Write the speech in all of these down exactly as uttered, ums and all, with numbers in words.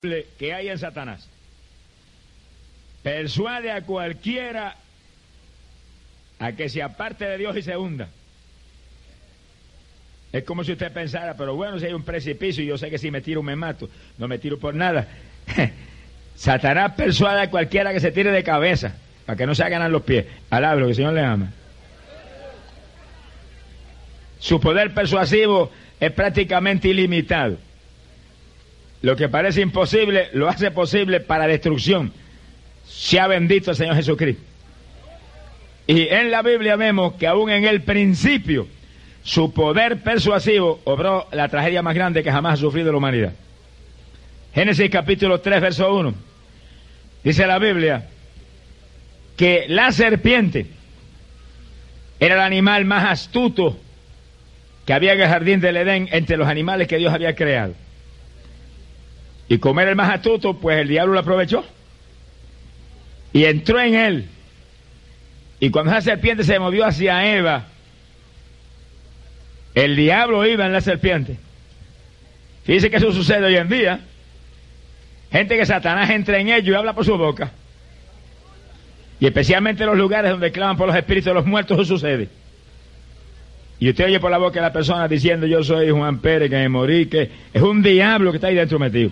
que hay en Satanás. Persuade a cualquiera a que se aparte de Dios y se hunda. Es como si usted pensara, pero bueno, si hay un precipicio y yo sé que si me tiro me mato. No me tiro por nada. Satanás persuade a cualquiera que se tire de cabeza, para que no se hagan los pies. Alabro, que el Señor le ama. Su poder persuasivo es prácticamente ilimitado. Lo que parece imposible, lo hace posible para destrucción. Sea bendito el Señor Jesucristo. Y en la Biblia vemos que aún en el principio, su poder persuasivo obró la tragedia más grande que jamás ha sufrido la humanidad. Génesis capítulo tres, verso uno. Dice la Biblia que la serpiente era el animal más astuto que había en el jardín del Edén entre los animales que Dios había creado. Y como era el más astuto, pues el diablo lo aprovechó y entró en él. Y cuando esa serpiente se movió hacia Eva, el diablo iba en la serpiente. Fíjense que eso sucede hoy en día. Gente que Satanás entra en ellos y habla por su boca. Y especialmente en los lugares donde claman por los espíritus de los muertos, eso sucede. Y usted oye por la boca de la persona diciendo: yo soy Juan Pérez, que me morí, que es un diablo que está ahí dentro metido.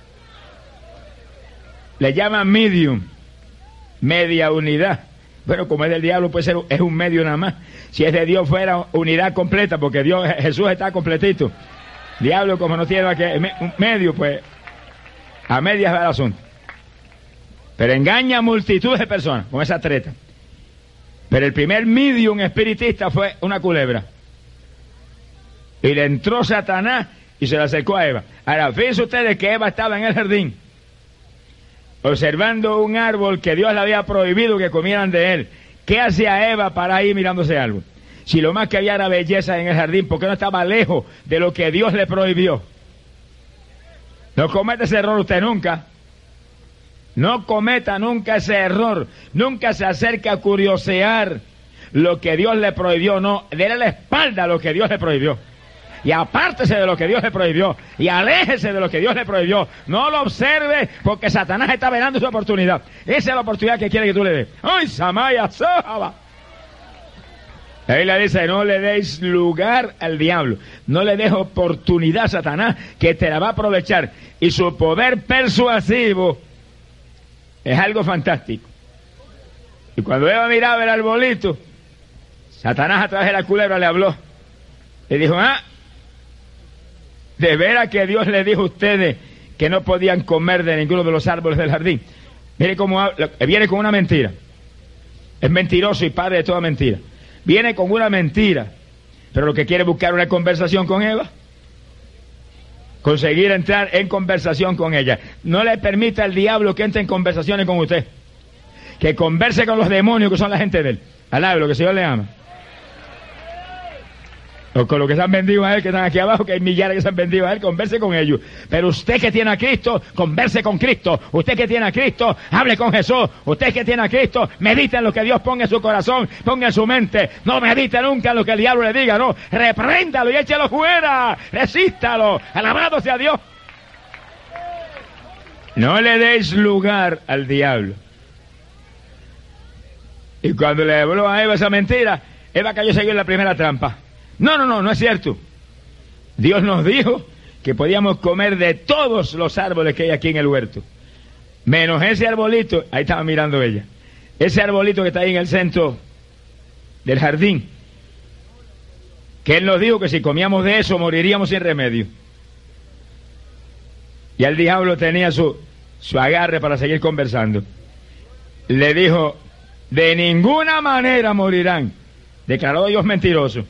Le llaman medium, media unidad. Bueno, como es del diablo, puede ser, es un medio nada más. Si es de Dios, fuera unidad completa, porque Dios, Jesús está completito. Diablo, como no tiene que un medio, pues a medias va el asunto. Pero engaña a multitudes de personas con esa treta. Pero el primer medium espiritista fue una culebra. Y le entró Satanás y se le acercó a Eva. Ahora, fíjense ustedes que Eva estaba en el jardín, observando un árbol que Dios le había prohibido que comieran de él. ¿Qué hacía Eva para ahí mirando ese árbol? Si lo más que había era belleza en el jardín, ¿por qué no estaba lejos de lo que Dios le prohibió? No cometa ese error usted nunca. No cometa nunca ese error. Nunca se acerque a curiosear lo que Dios le prohibió. No, déle la espalda a lo que Dios le prohibió. Y apártese de lo que Dios le prohibió. Y aléjese de lo que Dios le prohibió. No lo observe, porque Satanás está velando su oportunidad. Esa es la oportunidad que quiere que tú le des. ¡Ay, Samaya, Sahaba! Ahí le dice: no le deis lugar al diablo. No le des oportunidad a Satanás, que te la va a aprovechar. Y su poder persuasivo es algo fantástico. Y cuando Eva miraba el arbolito, Satanás a través de la culebra le habló. Le dijo: ah, de veras que Dios le dijo a ustedes que no podían comer de ninguno de los árboles del jardín. Mire cómo habla, viene con una mentira. Es mentiroso y padre de toda mentira. Viene con una mentira, pero lo que quiere es buscar una conversación con Eva. Conseguir entrar en conversación con ella. No le permita al diablo que entre en conversaciones con usted. Que converse con los demonios que son la gente de él. Alabe lo que el Señor le ama. O con los que se han vendido a él, que están aquí abajo, que hay millares que se han vendido a él, converse con ellos. Pero usted que tiene a Cristo, converse con Cristo. Usted que tiene a Cristo, hable con Jesús. Usted que tiene a Cristo, medite en lo que Dios ponga en su corazón, ponga en su mente. No medite nunca en lo que el diablo le diga, no. Repréndalo y échalo fuera. Resístalo. Alabado sea Dios. No le deis lugar al diablo. Y cuando le habló a Eva esa mentira, Eva cayó seguir en la primera trampa. No, no, no, no es cierto. Dios nos dijo que podíamos comer de todos los árboles que hay aquí en el huerto, menos ese arbolito. Ahí estaba mirando ella. Ese arbolito que está ahí en el centro del jardín, que Él nos dijo que si comíamos de eso moriríamos sin remedio. Y el diablo tenía su, su agarre para seguir conversando. Le dijo: de ninguna manera morirán. Declaró Dios mentiroso.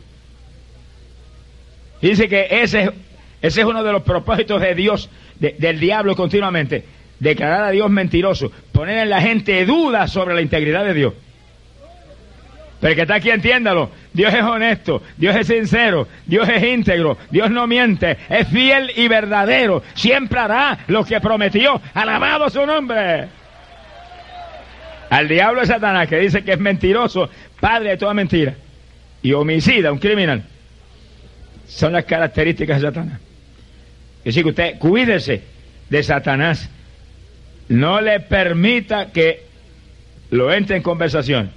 Dice que ese, ese es uno de los propósitos de Dios, de, del diablo continuamente. Declarar a Dios mentiroso. Poner en la gente dudas sobre la integridad de Dios. Pero el que está aquí, entiéndalo. Dios es honesto, Dios es sincero, Dios es íntegro, Dios no miente, es fiel y verdadero. Siempre hará lo que prometió. Alabado su nombre. Al diablo es Satanás, que dice que es mentiroso, padre de toda mentira, y homicida, un criminal. Son las características de Satanás. Es decir, que usted cuídese de Satanás. No le permita que lo entre en conversación.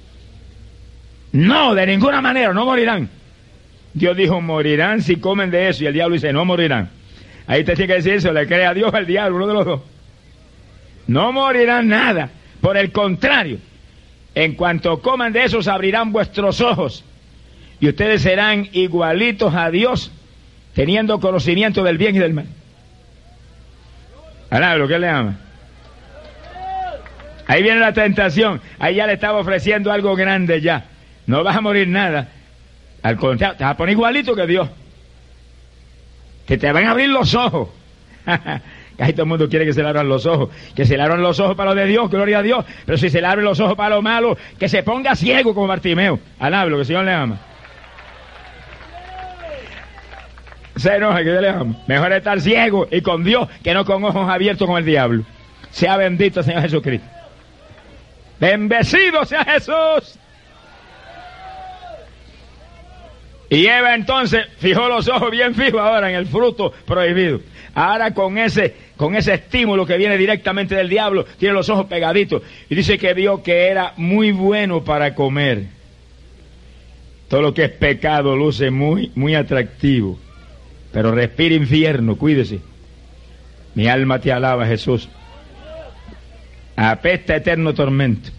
No, de ninguna manera, no morirán. Dios dijo, morirán si comen de eso, y el diablo dice, no morirán. Ahí te tiene que decir eso, le cree a Dios o al diablo, uno de los dos. No morirán nada, por el contrario, en cuanto coman de eso, se abrirán vuestros ojos, y ustedes serán igualitos a Dios, teniendo conocimiento del bien y del mal. Alá, lo que le ama. Ahí viene la tentación, ahí ya le estaba ofreciendo algo grande ya. No vas a morir nada. Al contrario, te vas a poner igualito que Dios. Que te van a abrir los ojos. Ahí todo el mundo quiere que se le abran los ojos. Que se le abran los ojos para lo de Dios, gloria a Dios. Pero si se le abren los ojos para lo malo, que se ponga ciego como Bartimeo. Alá, lo que el Señor le ama. Se enoja, que Dios le ama. Mejor estar ciego y con Dios que no con ojos abiertos con el diablo. Sea bendito el Señor Jesucristo. Bendecido sea Jesús. Y Eva entonces fijó los ojos bien fijos ahora en el fruto prohibido. Ahora con ese, con ese estímulo que viene directamente del diablo, tiene los ojos pegaditos. Y dice que vio que era muy bueno para comer. Todo lo que es pecado luce muy, muy atractivo. Pero respira infierno, cuídese. Mi alma te alaba, Jesús. Apesta eterno tormento.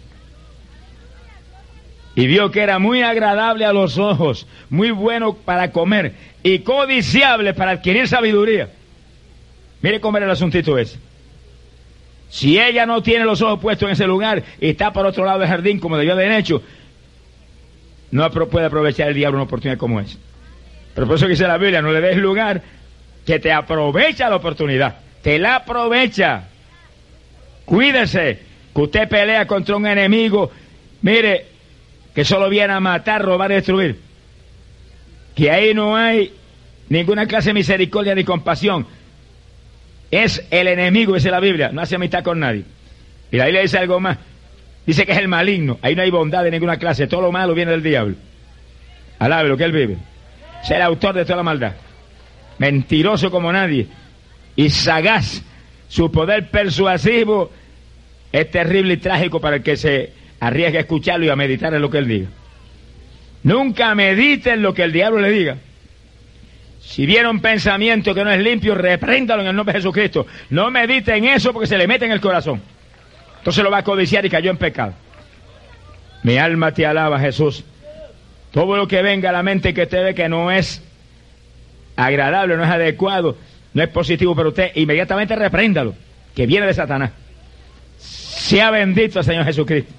Y vio que era muy agradable a los ojos, muy bueno para comer y codiciable para adquirir sabiduría. Mire cómo era el asuntito ese. Si ella no tiene los ojos puestos en ese lugar y está por otro lado del jardín como debió haber hecho, no puede aprovechar el diablo una oportunidad como esa. Pero por eso dice la Biblia, no le des lugar, que te aprovecha la oportunidad, te la aprovecha. Cuídese, que usted pelea contra un enemigo, mire, que solo viene a matar, robar y destruir. Que ahí no hay ninguna clase de misericordia ni compasión. Es el enemigo, dice la Biblia, no hace amistad con nadie. Y la Biblia dice algo más, dice que es el maligno, ahí no hay bondad de ninguna clase, todo lo malo viene del diablo. Alabe lo que él vive. Es el autor de toda la maldad. Mentiroso como nadie. Y sagaz. Su poder persuasivo es terrible y trágico para el que se arriesga a escucharlo y a meditar en lo que él diga. Nunca medite en lo que el diablo le diga. Si viene un pensamiento que no es limpio, repréndalo en el nombre de Jesucristo. No medite en eso porque se le mete en el corazón. Entonces lo va a codiciar y cayó en pecado. Mi alma te alaba, Jesús. Todo lo que venga a la mente que usted ve que no es agradable, no es adecuado, no es positivo para usted, inmediatamente repréndalo, que viene de Satanás. Sea bendito el Señor Jesucristo.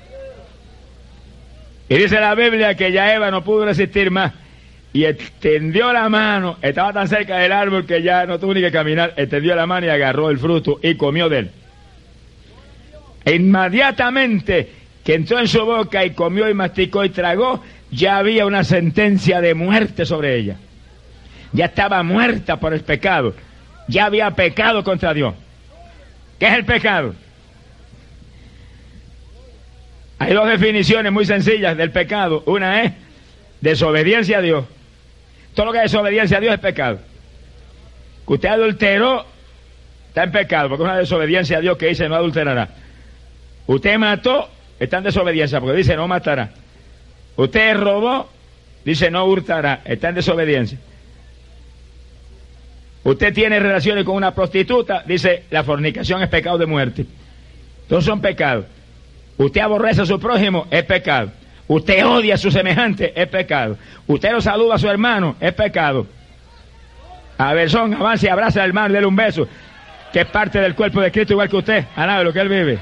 Y dice la Biblia que ya Eva no pudo resistir más y extendió la mano, estaba tan cerca del árbol que ya no tuvo ni que caminar, extendió la mano y agarró el fruto y comió de él. E inmediatamente que entró en su boca y comió y masticó y tragó, ya había una sentencia de muerte sobre ella. Ya estaba muerta por el pecado. Ya había pecado contra Dios. ¿Qué es el pecado? Hay dos definiciones muy sencillas del pecado. Una es desobediencia a Dios. Todo lo que es desobediencia a Dios es pecado. Que usted adulteró, está en pecado, porque es una desobediencia a Dios que dice no adulterará. Usted mató, está en desobediencia, porque dice no matará. Usted robó, dice no hurtará, está en desobediencia. Usted tiene relaciones con una prostituta, dice la fornicación es pecado de muerte. Todos son pecados. Usted aborrece a su prójimo, es pecado. Usted odia a su semejante, es pecado. Usted no saluda a su hermano, es pecado. A ver, son, avance y abraza al hermano, déle un beso, que es parte del cuerpo de Cristo igual que usted. A nada de lo que él vive.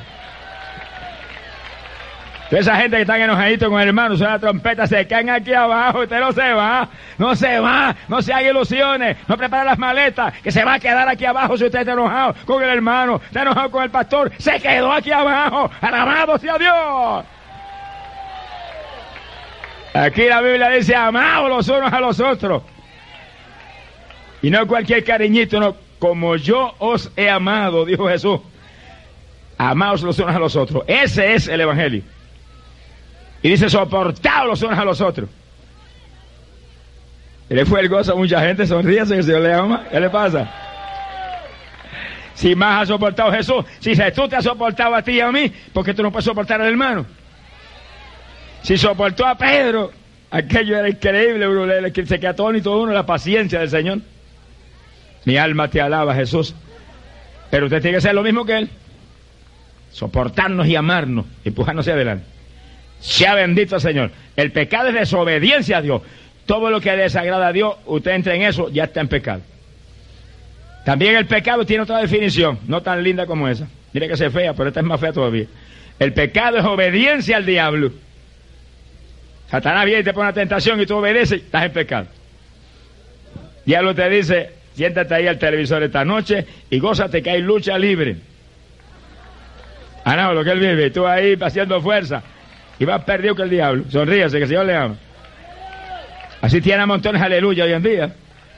Toda esa gente que están enojaditos con el hermano, suena la trompeta, se caen aquí abajo, usted no se va, no se va, no se haga ilusiones, no prepare las maletas, que se va a quedar aquí abajo si usted está enojado con el hermano, está enojado con el pastor, se quedó aquí abajo, alabado sea Dios. Aquí la Biblia dice, amaos los unos a los otros, y no cualquier cariñito, no, como yo os he amado, dijo Jesús, amaos los unos a los otros, ese es el evangelio. Y dice, soportaos los unos a los otros. Y le fue el gozo a mucha gente, sonríase que el Señor le ama. ¿Qué le pasa? Si más ha soportado Jesús, si Jesús te ha soportado a ti y a mí, ¿por qué tú no puedes soportar al hermano? Si soportó a Pedro, aquello era increíble, uno se queda atónito uno la paciencia del Señor. Mi alma te alaba, Jesús. Pero usted tiene que ser lo mismo que Él. Soportarnos y amarnos, empujarnos hacia adelante. Sea bendito el Señor. El pecado es desobediencia a Dios. Todo lo que desagrada a Dios, usted entra en eso, ya está en pecado. También el pecado tiene otra definición, no tan linda como esa. Mire que se fea, pero esta es más fea todavía. El pecado es obediencia al diablo. Satanás viene y te pone una tentación y tú obedeces, estás en pecado. Diablo te dice, siéntate ahí al televisor esta noche y gózate que hay lucha libre. Ah, no, lo que él vive, y tú ahí haciendo fuerza. Y vas perdido que el diablo. Sonríase, que el Señor le ama. Así tiene a montones aleluya hoy en día.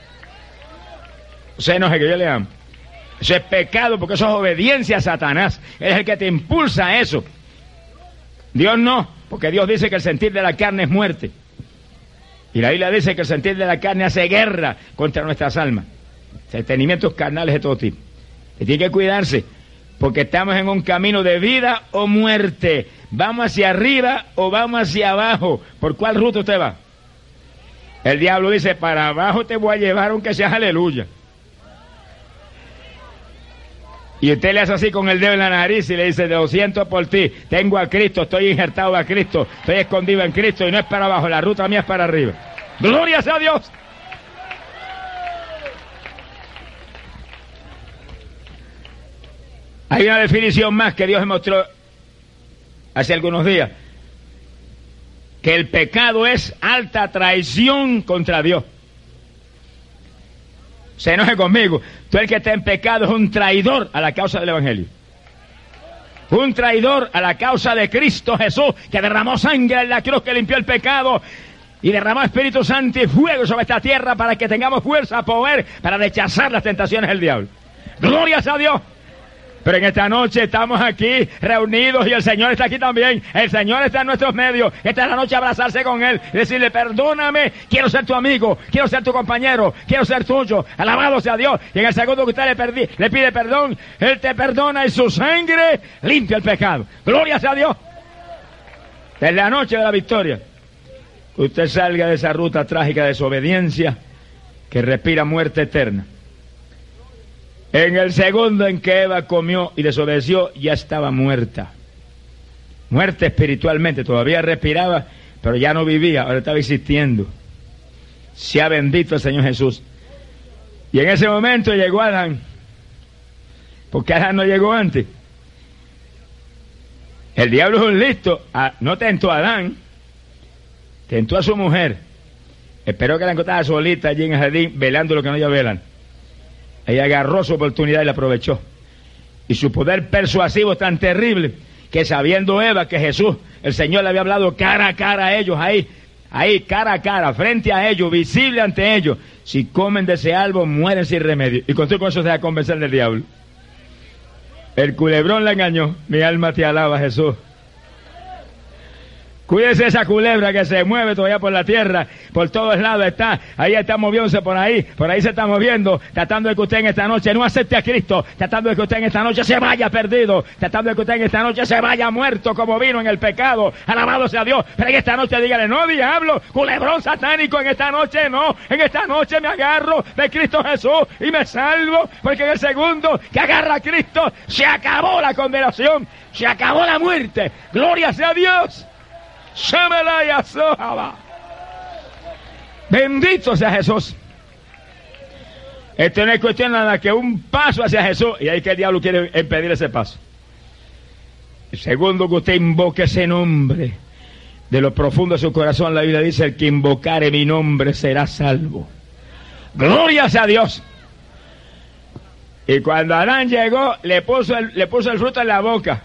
Se enoje que yo le amo. Eso es pecado porque eso es obediencia a Satanás. Él es el que te impulsa a eso. Dios no, porque Dios dice que el sentir de la carne es muerte. Y la Biblia dice que el sentir de la carne hace guerra contra nuestras almas. Sentimientos carnales de todo tipo. Y tiene que cuidarse, porque estamos en un camino de vida o muerte. ¿Vamos hacia arriba o vamos hacia abajo? ¿Por cuál ruta usted va? El diablo dice, para abajo te voy a llevar aunque seas aleluya. Y usted le hace así con el dedo en la nariz y le dice, lo siento por ti, tengo a Cristo, estoy injertado a Cristo, estoy escondido en Cristo y no es para abajo, la ruta mía es para arriba. ¡Gloria sea a Dios! Hay una definición más que Dios me mostró hace algunos días, que el pecado es alta traición contra Dios. Se enoje conmigo. Tú el que está en pecado es un traidor a la causa del Evangelio. Un traidor a la causa de Cristo Jesús, que derramó sangre en la cruz, que limpió el pecado y derramó Espíritu Santo y fuego sobre esta tierra para que tengamos fuerza, poder, para rechazar las tentaciones del diablo. ¡Gloria a Dios! Pero en esta noche estamos aquí reunidos y el Señor está aquí también. El Señor está en nuestros medios. Esta es la noche de abrazarse con Él y decirle, perdóname, quiero ser tu amigo, quiero ser tu compañero, quiero ser tuyo. Alabado sea Dios. Y en el segundo que usted le, perdí, le pide perdón, Él te perdona y su sangre limpia el pecado. Gloria sea a Dios. Es la noche de la victoria. Que usted salga de esa ruta trágica de desobediencia que respira muerte eterna. En el segundo en que Eva comió y desobedeció, ya estaba muerta. Muerta espiritualmente, todavía respiraba, pero ya no vivía, ahora estaba existiendo. Sea bendito el Señor Jesús. Y en ese momento llegó Adán, porque Adán no llegó antes. El diablo es un listo, no tentó a Adán, tentó a su mujer. Esperó que la encontrara solita allí en el jardín, velando lo que no ellos velan. Ella agarró su oportunidad y la aprovechó. Y su poder persuasivo es tan terrible que sabiendo Eva que Jesús, el Señor le había hablado cara a cara a ellos, ahí, ahí, cara a cara, frente a ellos, visible ante ellos, si comen de ese árbol mueren sin remedio. Y con todo con eso se va a convencer del diablo. El culebrón la engañó. Mi alma te alaba, Jesús. Cuídese esa culebra que se mueve todavía por la tierra, por todos lados está, ahí está moviéndose por ahí, por ahí se está moviendo, tratando de que usted en esta noche no acepte a Cristo, tratando de que usted en esta noche se vaya perdido, tratando de que usted en esta noche se vaya muerto como vino en el pecado, alabado sea Dios, pero en esta noche dígale, no diablo, culebrón satánico, en esta noche no, en esta noche me agarro de Cristo Jesús y me salvo, porque en el segundo que agarra a Cristo se acabó la condenación, se acabó la muerte, gloria sea a Dios. Bendito sea Jesús. Esto no es cuestión nada que un paso hacia Jesús, y ahí que el diablo quiere impedir ese paso. El segundo, que usted invoque ese nombre de lo profundo de su corazón. La Biblia dice, el que invocare mi nombre será salvo. Gloria sea a Dios. Y cuando Adán llegó, le puso el, le puso el fruto en la boca.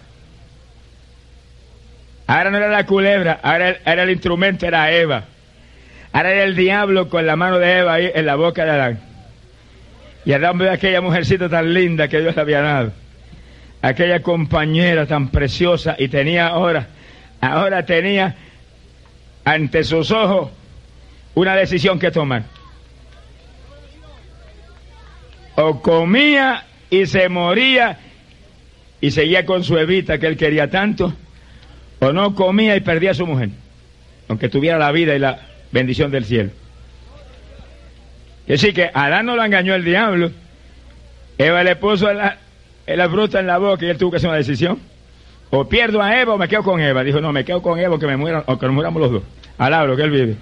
Ahora no era la culebra, ahora era el instrumento, era Eva. Ahora era el diablo con la mano de Eva ahí en la boca de Adán. Y Adán vio a aquella mujercita tan linda que Dios le había dado. Aquella compañera tan preciosa, y tenía ahora, ahora tenía ante sus ojos una decisión que tomar. O comía y se moría y seguía con su Evita que él quería tanto, o no comía y perdía a su mujer, aunque tuviera la vida y la bendición del cielo. Es decir, que a Adán no lo engañó el diablo. Eva le puso la, la fruta en la boca y él tuvo que hacer una decisión. O pierdo a Eva o me quedo con Eva. Dijo, no, me quedo con Eva, que me mueran, o que nos muramos los dos. Alabro, que él vive.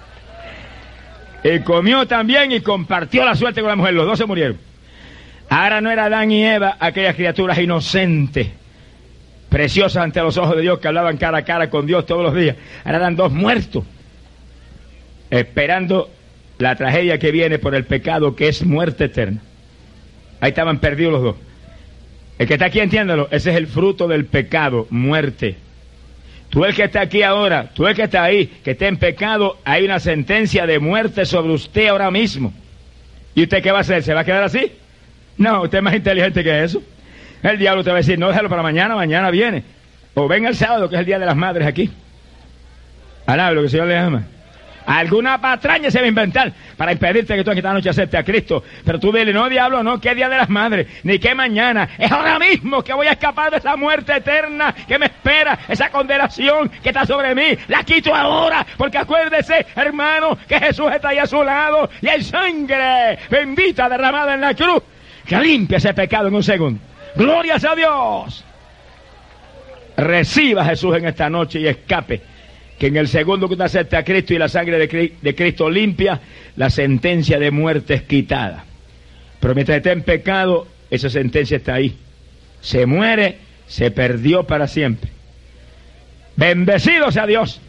Y comió también y compartió la suerte con la mujer. Los dos se murieron. Ahora no era Adán y Eva aquellas criaturas inocentes, preciosas ante los ojos de Dios, que hablaban cara a cara con Dios todos los días. Ahora eran dos muertos, esperando la tragedia que viene por el pecado, que es muerte eterna. Ahí estaban perdidos los dos. El que está aquí, entiéndalo, ese es el fruto del pecado, muerte. Tú el que está aquí ahora, tú el que está ahí, que está en pecado, hay una sentencia de muerte sobre usted ahora mismo. ¿Y usted qué va a hacer? ¿Se va a quedar así? No, usted es más inteligente que eso. El diablo te va a decir, no, déjalo para mañana, mañana viene. O venga el sábado, que es el Día de las Madres aquí. Alaba lo que el Señor le ama. Alguna patraña se va a inventar para impedirte que tú esta noche aceptes a Cristo. Pero tú dile, no, diablo, no, qué Día de las Madres, ni qué mañana. Es ahora mismo que voy a escapar de esa muerte eterna que me espera, esa condenación que está sobre mí. La quito ahora, porque acuérdese, hermano, que Jesús está ahí a su lado y hay sangre bendita derramada en la cruz que limpia ese pecado en un segundo. ¡Glorias a Dios! Reciba a Jesús en esta noche y escape, que en el segundo que usted acepte a Cristo y la sangre de, de Cristo limpia, la sentencia de muerte es quitada. Pero mientras esté en pecado, esa sentencia está ahí. Se muere, se perdió para siempre. Bendecido sea Dios.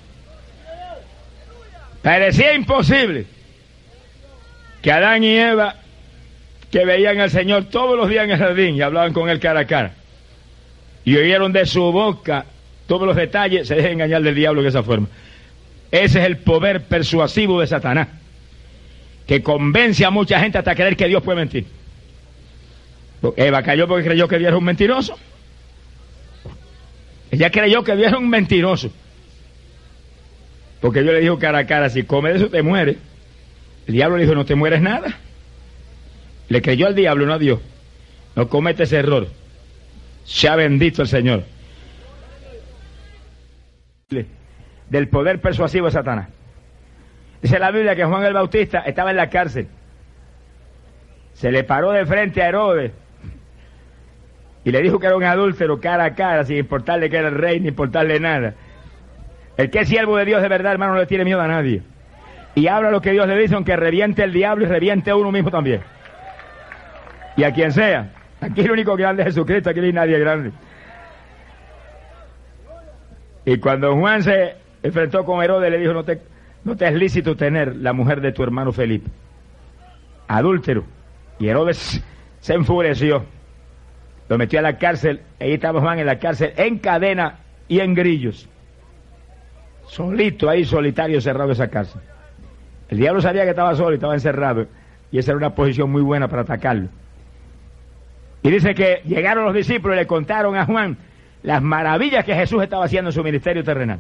Parecía imposible que Adán y Eva, que veían al Señor todos los días en el jardín y hablaban con él cara a cara, y oyeron de su boca todos los detalles, se dejen engañar del diablo de esa forma. Ese es el poder persuasivo de Satanás, que convence a mucha gente hasta creer que Dios puede mentir. Eva cayó porque creyó que Dios era un mentiroso. Ella creyó que Dios era un mentiroso, porque Dios le dijo cara a cara, si comes de eso te mueres. El diablo le dijo, no te mueres nada. Le creyó al diablo, no a Dios. No comete ese error. Sea bendito el Señor. Del poder persuasivo de Satanás. Dice la Biblia que Juan el Bautista estaba en la cárcel. Se le paró de frente a Herodes y le dijo que era un adúltero cara a cara, sin importarle que era el rey, ni importarle nada. El que es siervo de Dios de verdad, hermano, no le tiene miedo a nadie. Y habla lo que Dios le dice, aunque reviente el diablo y reviente a uno mismo también. Y a quien sea. Aquí el único grande es Jesucristo, aquí no hay nadie grande. Y cuando Juan se enfrentó con Herodes, le dijo, no te, no te es lícito tener la mujer de tu hermano Felipe. Adúltero. Y Herodes se enfureció. Lo metió a la cárcel. Ahí estaba Juan en la cárcel, en cadena y en grillos. Solito ahí, solitario, cerrado en esa cárcel. El diablo sabía que estaba solo y estaba encerrado. Y esa era una posición muy buena para atacarlo. Y dice que llegaron los discípulos y le contaron a Juan las maravillas que Jesús estaba haciendo en su ministerio terrenal.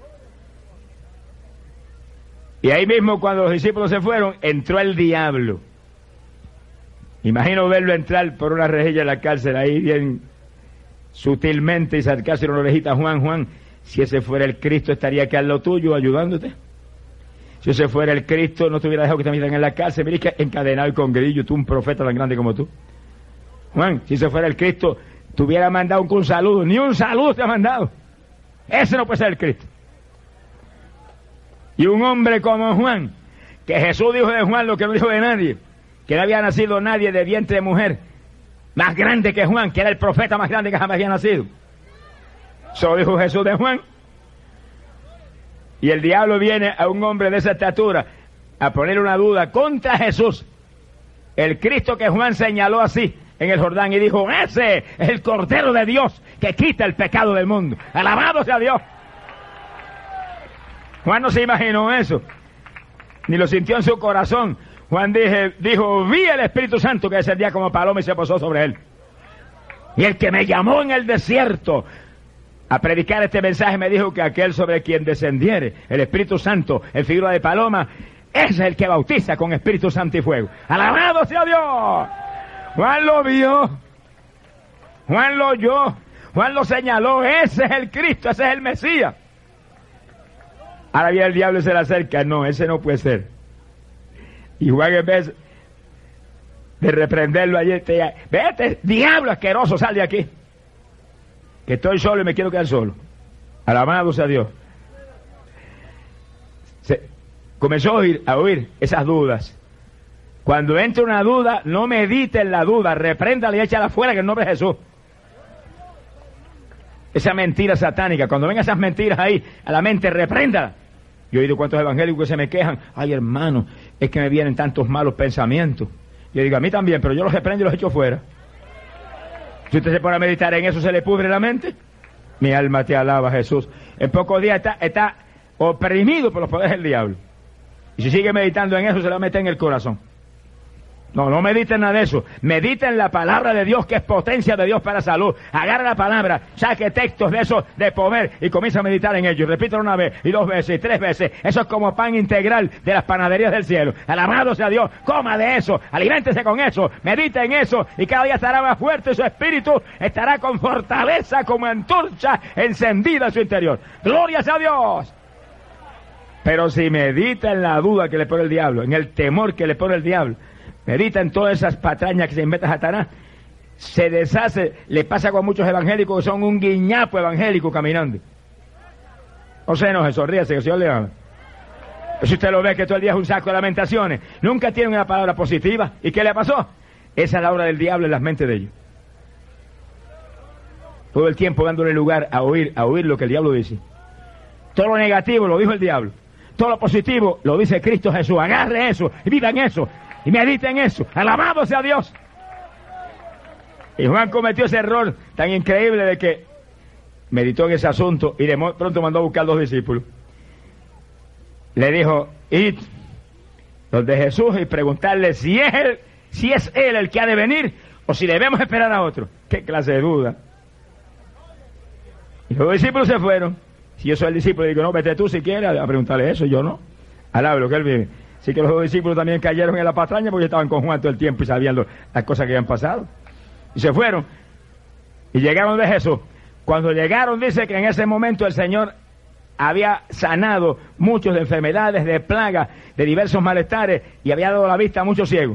Y ahí mismo, cuando los discípulos se fueron, entró el diablo. Imagino verlo entrar por una rejilla de la cárcel, ahí bien sutilmente, y sacarse una orejita. Juan, Juan, si ese fuera el Cristo, estaría aquí al lado tuyo, ayudándote. Si ese fuera el Cristo, no te hubiera dejado que te metieran en la cárcel. Mira que encadenado y con grillo, tú un profeta tan grande como tú. Juan, si ese fuera el Cristo, te hubiera mandado un, un saludo. Ni un saludo te ha mandado. Ese no puede ser el Cristo. Y un hombre como Juan, que Jesús dijo de Juan lo que no dijo de nadie, que no había nacido nadie de vientre de mujer más grande que Juan, que era el profeta más grande que jamás había nacido. Eso dijo Jesús de Juan. Y el diablo viene a un hombre de esa estatura a poner una duda contra Jesús, el Cristo que Juan señaló así en el Jordán y dijo, ese es el Cordero de Dios que quita el pecado del mundo. Alabado sea Dios. Juan no se imaginó eso, ni lo sintió en su corazón. Juan dije, dijo, vi el Espíritu Santo que descendía como paloma y se posó sobre él. Y el que me llamó en el desierto a predicar este mensaje me dijo que aquel sobre quien descendiere el Espíritu Santo en figura de paloma, ese es el que bautiza con Espíritu Santo y fuego. ¡Alabado sea Dios! Juan lo vio Juan lo oyó, Juan lo señaló, ese es el Cristo, ese es el Mesías. Ahora viene el diablo y se le acerca, no, ese no puede ser. Y Juan, en vez de reprenderlo allí, te, vete, diablo asqueroso, sal de aquí, que estoy solo y me quiero quedar solo. Alabado sea Dios. Se comenzó a oír, a oír esas dudas. Cuando entre una duda, no medite en la duda, repréndala y échala afuera, que en el nombre de Jesús. Esa mentira satánica, cuando vengan esas mentiras ahí a la mente, repréndala. Yo he oído cuántos evangélicos que se me quejan, ay hermano, es que me vienen tantos malos pensamientos. Yo digo, a mí también, pero yo los reprendo y los echo fuera. Si usted se pone a meditar en eso, ¿se le pudre la mente? Mi alma te alaba, Jesús. En pocos días está, está oprimido por los poderes del diablo. Y si sigue meditando en eso, se lo mete en el corazón. No, no mediten nada de eso. Mediten la palabra de Dios, que es potencia de Dios para salud. Agarra la palabra, saque textos de eso de poder y comienza a meditar en ellos. Repítelo una vez, y dos veces, y tres veces. Eso es como pan integral de las panaderías del cielo. Alabado sea Dios, coma de eso, aliméntese con eso, medite en eso, y cada día estará más fuerte su espíritu, estará con fortaleza como antorcha encendida en su interior. ¡Gloria sea a Dios! Pero si medita en la duda que le pone el diablo, en el temor que le pone el diablo, medita en todas esas patrañas que se inventa Satanás, se deshace. Le pasa con muchos evangélicos que son un guiñapo evangélico caminando. No se enoje, sonríase, que el Señor le ama. Pero si usted lo ve que todo el día es un saco de lamentaciones, nunca tiene una palabra positiva. ¿Y qué le pasó? Esa es la obra del diablo en las mentes de ellos. Todo el tiempo dándole lugar a oír, a oír lo que el diablo dice. Todo lo negativo lo dijo el diablo. Todo lo positivo lo dice Cristo Jesús. Agarre eso y viva en eso. Y medita en eso. Alabado sea Dios. Y Juan cometió ese error tan increíble de que meditó en ese asunto y de pronto mandó a buscar a dos discípulos. Le dijo, id donde Jesús y preguntarle si es él, si es él el que ha de venir o si debemos esperar a otro. ¿Qué clase de duda? Y los discípulos se fueron. Si yo soy el discípulo, digo, no, vete tú si quieres a preguntarle eso, yo no. Alabe lo que él vive. Así que los dos discípulos también cayeron en la patraña porque estaban con Juan todo el tiempo y sabían lo, las cosas que habían pasado. Y se fueron. Y llegaron de Jesús. Cuando llegaron, dice que en ese momento el Señor había sanado muchas enfermedades, de plagas, de diversos malestares, y había dado la vista a muchos ciegos.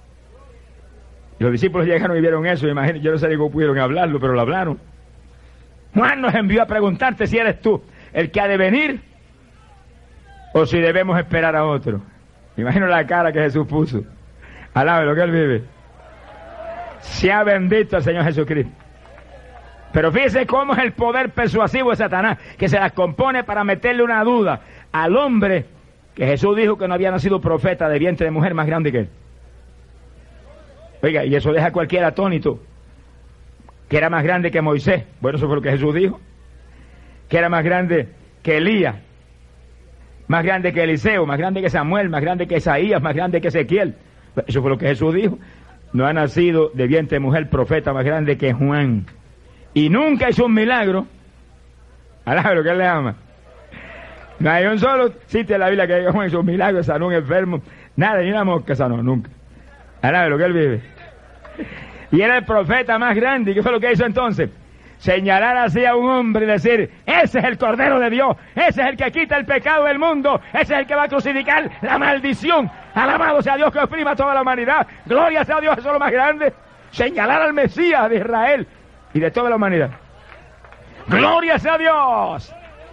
Y los discípulos llegaron y vieron eso. Imagínate, yo no sé cómo pudieron hablarlo, pero lo hablaron. Juan nos envió a preguntarte si eres tú el que ha de venir o si debemos esperar a otro. Me imagino la cara que Jesús puso. Alabe lo que él vive. Sea bendito el Señor Jesucristo. Pero fíjese cómo es el poder persuasivo de Satanás, que se las compone para meterle una duda al hombre que Jesús dijo que no había nacido profeta de vientre de mujer más grande que él. Oiga, y eso deja a cualquiera atónito. Que era más grande que Moisés. Bueno, eso fue lo que Jesús dijo. Que era más grande que Elías, más grande que Eliseo, más grande que Samuel, más grande que Isaías, más grande que Ezequiel. Eso fue lo que Jesús dijo. No ha nacido de vientre de mujer profeta más grande que Juan. Y nunca hizo un milagro. Alá, lo que él le ama. No hay un solo sitio en la Biblia que Juan hizo un milagro, sanó un enfermo. Nada, ni una mosca sanó, nunca. Alá, lo que él vive. Y era el profeta más grande. ¿Y qué fue lo que hizo entonces? Señalar así a un hombre y decir, ese es el Cordero de Dios, ese es el que quita el pecado del mundo, ese es el que va a crucificar la maldición. Alabado sea Dios que oprima a toda la humanidad. Gloria sea a Dios, eso es lo más grande. Señalar al Mesías de Israel y de toda la humanidad. Gloria sea a Dios.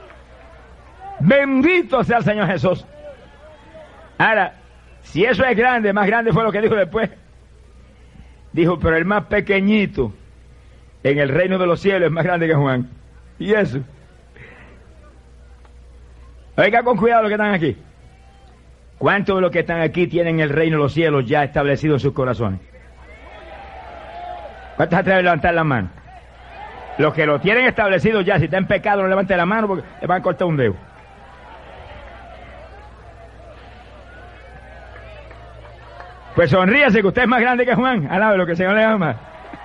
Bendito sea el Señor Jesús. Ahora, si eso es grande, más grande fue lo que dijo después. Dijo, pero el más pequeñito en el reino de los cielos es más grande que Juan. ¿Y eso? Oiga con cuidado los que están aquí. ¿Cuántos de los que están aquí tienen el reino de los cielos ya establecido en sus corazones? ¿Cuántos se atreven a levantar la mano? Los que lo tienen establecido ya, si está en pecado no levante la mano porque le van a cortar un dedo. Pues sonríase que usted es más grande que Juan. Alabe lo que el Señor le ama.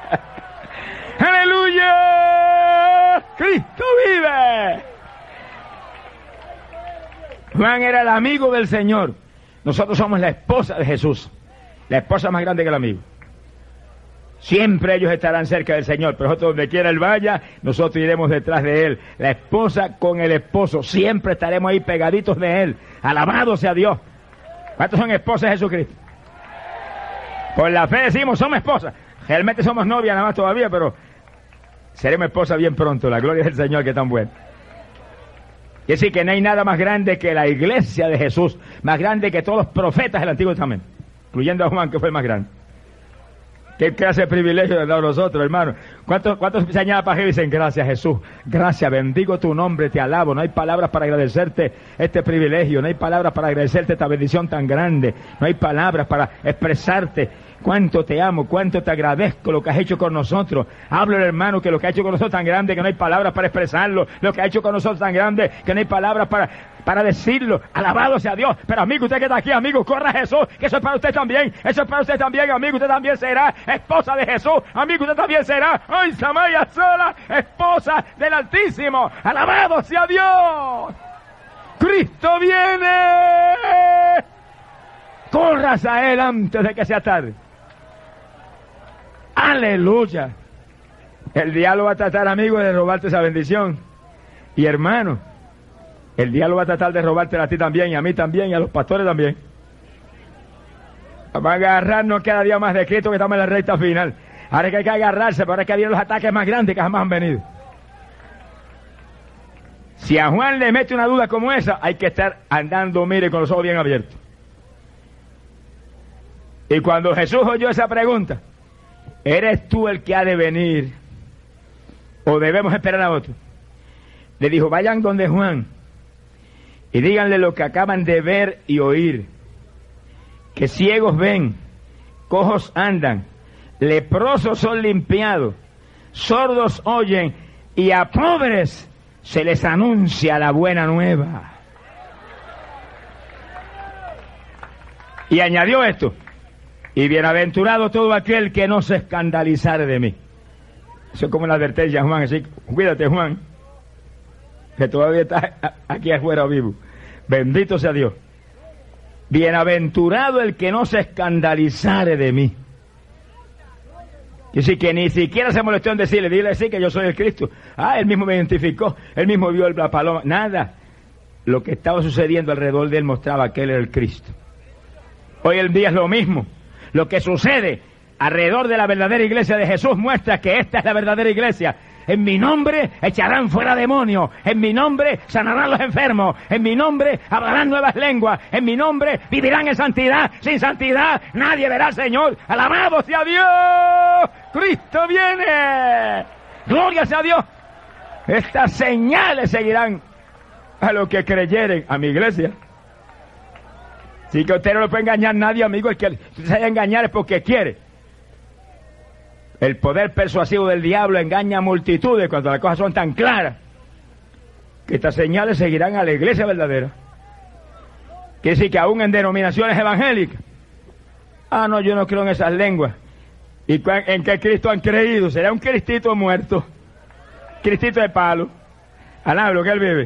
¡Aleluya! ¡Cristo vive! Juan era el amigo del Señor. Nosotros somos la esposa de Jesús. La esposa más grande que el amigo. Siempre ellos estarán cerca del Señor, pero nosotros donde quiera Él vaya, nosotros iremos detrás de Él. La esposa con el esposo, siempre estaremos ahí pegaditos de Él. Alabado sea Dios. ¿Cuántos son esposas de Jesucristo? Por la fe decimos, somos esposas. Realmente somos novias nada más todavía, pero seremos esposas bien pronto. La gloria del Señor, que tan bueno. Y decir que no hay nada más grande que la iglesia de Jesús, más grande que todos los profetas del Antiguo Testamento, incluyendo a Juan, que fue el más grande. ¿Qué clase de privilegio de dar nosotros, hermano? ¿Cuántos, cuántos se añaden para arriba y dicen, gracias Jesús, gracias, bendigo tu nombre, te alabo? No hay palabras para agradecerte este privilegio, no hay palabras para agradecerte esta bendición tan grande, no hay palabras para expresarte cuánto te amo, cuánto te agradezco lo que has hecho con nosotros. Hablo el hermano que lo que ha hecho con nosotros tan grande que no hay palabras para expresarlo, lo que ha hecho con nosotros tan grande que no hay palabras para, para decirlo. Alabado sea Dios. Pero amigo, usted que está aquí, amigo, corra a Jesús, que eso es para usted también, eso es para usted también, amigo, usted también será esposa de Jesús, amigo, usted también será, ay, Samaya sola, esposa del Altísimo. Alabado sea Dios. Cristo viene. Corras a Él antes de que sea tarde. Aleluya. El diablo va a tratar, amigo, de robarte esa bendición. Y hermano, el diablo va a tratar de robártela a ti también, y a mí también, y a los pastores también. Vamos a agarrarnos cada día más de Cristo, que estamos en la recta final. Ahora es que hay que agarrarse, pero ahora es que vienen los ataques más grandes que jamás han venido. Si a Juan le mete una duda como esa, hay que estar andando, mire, con los ojos bien abiertos. Y cuando Jesús oyó esa pregunta, ¿eres tú el que ha de venir o debemos esperar a otro? Le dijo, vayan donde Juan y díganle lo que acaban de ver y oír, que ciegos ven, cojos andan, leprosos son limpiados, sordos oyen y a pobres se les anuncia la buena nueva. Y añadió esto, y bienaventurado todo aquel que no se escandalizare de mí. Eso es como una advertencia, Juan, así, cuídate, Juan, que todavía está aquí afuera vivo. Bendito sea Dios. Bienaventurado el que no se escandalizare de mí. Y así que ni siquiera se molestó en decirle, dile así que yo soy el Cristo. Ah, él mismo me identificó, él mismo vio la paloma. Nada. Lo que estaba sucediendo alrededor de él mostraba que él era el Cristo. Hoy el día es lo mismo. Lo que sucede alrededor de la verdadera iglesia de Jesús muestra que esta es la verdadera iglesia. En mi nombre echarán fuera demonios, en mi nombre sanarán los enfermos, en mi nombre hablarán nuevas lenguas, en mi nombre vivirán en santidad. Sin santidad nadie verá al Señor. Alabado sea Dios. Cristo viene. Gloria sea Dios. Estas señales seguirán a los que creyeren, a mi iglesia. Así que usted no le puede engañar a nadie, amigo. El que se haya engañar es porque quiere. El poder persuasivo del diablo engaña a multitudes cuando las cosas son tan claras que estas señales seguirán a la iglesia verdadera. Quiere decir que aún en denominaciones evangélicas, ah, no, yo no creo en esas lenguas. ¿Y en qué Cristo han creído? Será un Cristito muerto, Cristito de palo. Alá, lo que él vive.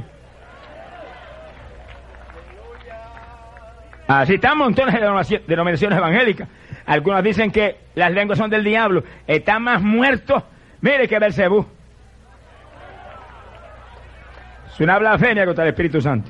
Así están montones de denominaciones evangélicas. Algunos dicen que las lenguas son del diablo. Están más muertos, mire, que Belcebú. Es una blasfemia contra el Espíritu Santo.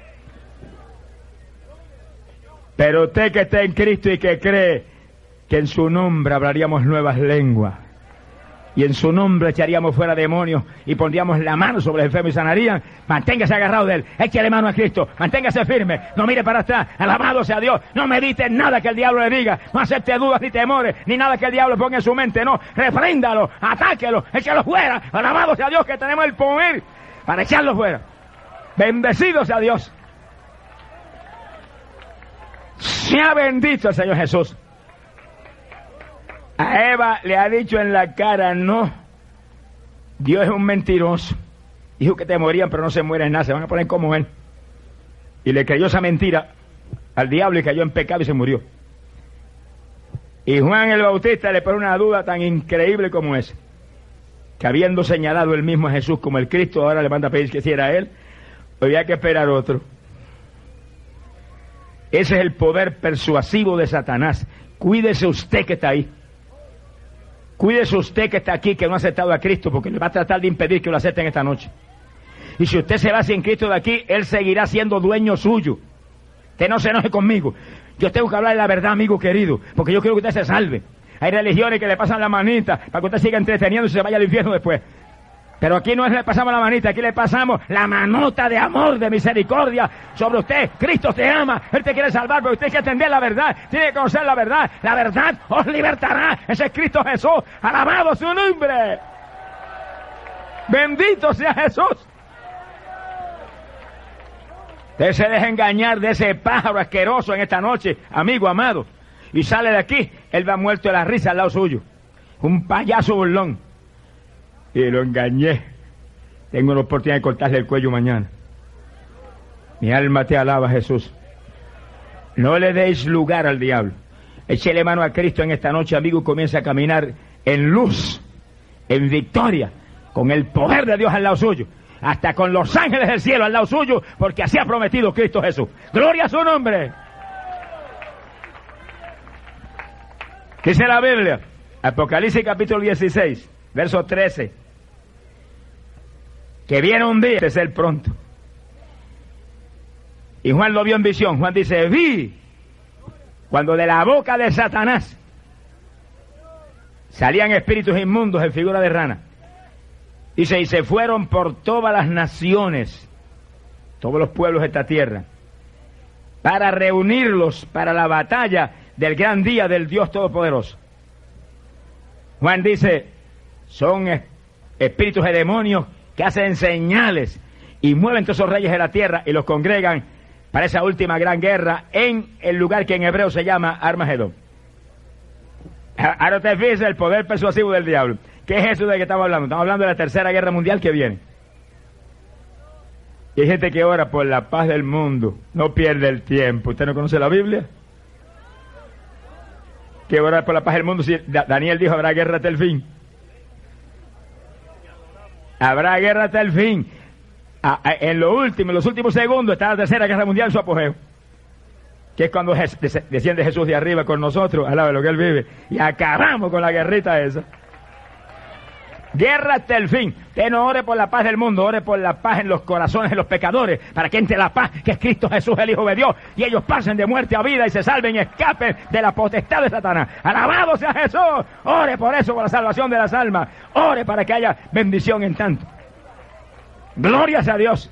Pero usted que está en Cristo y que cree que en su nombre hablaríamos nuevas lenguas, y en su nombre echaríamos fuera demonios y pondríamos la mano sobre el enfermo y sanarían, manténgase agarrado de él, échale mano a Cristo, manténgase firme, no mire para atrás, alabado sea Dios, no medite en nada que el diablo le diga, no acepte dudas ni temores, ni nada que el diablo ponga en su mente, no, repréndalo, atáquelo, échalo fuera, alabado sea Dios que tenemos el poder para echarlo fuera. Bendecido sea Dios. Sea bendito el Señor Jesús. A Eva le ha dicho en la cara, no, Dios es un mentiroso. Dijo que te morían, pero no se mueren nada, se van a poner como él. Y le creyó esa mentira al diablo y cayó en pecado y se murió. Y Juan el Bautista le pone una duda tan increíble como esa, que habiendo señalado él mismo a Jesús como el Cristo, ahora le manda a pedir que si era él, había que esperar otro. Ese es el poder persuasivo de Satanás. Cuídese usted que está ahí. Cuídese usted que está aquí, que no ha aceptado a Cristo, porque le va a tratar de impedir que lo acepten esta noche. Y si usted se va sin Cristo de aquí, Él seguirá siendo dueño suyo. Usted no se enoje conmigo. Yo tengo que hablar de la verdad, amigo querido, porque yo quiero que usted se salve. Hay religiones que le pasan la manita para que usted siga entreteniendo y se vaya al infierno después. Pero aquí no es le pasamos la manita, aquí le pasamos la manota de amor, de misericordia sobre usted. Cristo te ama, Él te quiere salvar, pero usted tiene que entender la verdad, tiene que conocer la verdad. La verdad os libertará. Ese es Cristo Jesús. Alabado su nombre. Bendito sea Jesús. Usted se deja engañar de ese pájaro asqueroso en esta noche, amigo amado. Y sale de aquí, él va muerto de la risa al lado suyo. Un payaso burlón. Y lo engañé. Tengo la oportunidad de cortarle el cuello mañana. Mi alma te alaba, Jesús. No le deis lugar al diablo. Échele mano a Cristo en esta noche, amigo, y comienza a caminar en luz, en victoria, con el poder de Dios al lado suyo. Hasta con los ángeles del cielo al lado suyo, porque así ha prometido Cristo Jesús. ¡Gloria a su nombre! Dice la Biblia, Apocalipsis capítulo dieciséis, verso trece, que viene un día de ser pronto. Y Juan lo vio en visión. Juan dice, vi cuando de la boca de Satanás salían espíritus inmundos en figura de rana. Dice, y se fueron por todas las naciones, todos los pueblos de esta tierra, para reunirlos para la batalla del gran día del Dios Todopoderoso. Juan dice, son espíritus de demonios que hacen señales y mueven todos esos reyes de la tierra y los congregan para esa última gran guerra en el lugar que en hebreo se llama Armagedón. Ahora te fijas el poder persuasivo del diablo. ¿Qué es eso de que estamos hablando? Estamos hablando de la tercera guerra mundial que viene. Y hay gente que ora por la paz del mundo. No pierde el tiempo. ¿Usted no conoce la Biblia? Que orar por la paz del mundo. Si Daniel dijo, habrá guerra hasta el fin. Habrá guerra hasta el fin. A, a, en lo último, en los últimos segundos está la tercera guerra mundial en su apogeo. Que es cuando jes, desciende Jesús de arriba con nosotros, al lado de lo que Él vive. Y acabamos con la guerrita esa. Guerra hasta el fin. Usted no ore por la paz del mundo, ore por la paz en los corazones de los pecadores, para que entre la paz, que es Cristo Jesús, el Hijo de Dios, y ellos pasen de muerte a vida y se salven y escapen de la potestad de Satanás. ¡Alabado sea Jesús! Ore por eso, por la salvación de las almas. Ore para que haya bendición en tanto. ¡Glorias a Dios!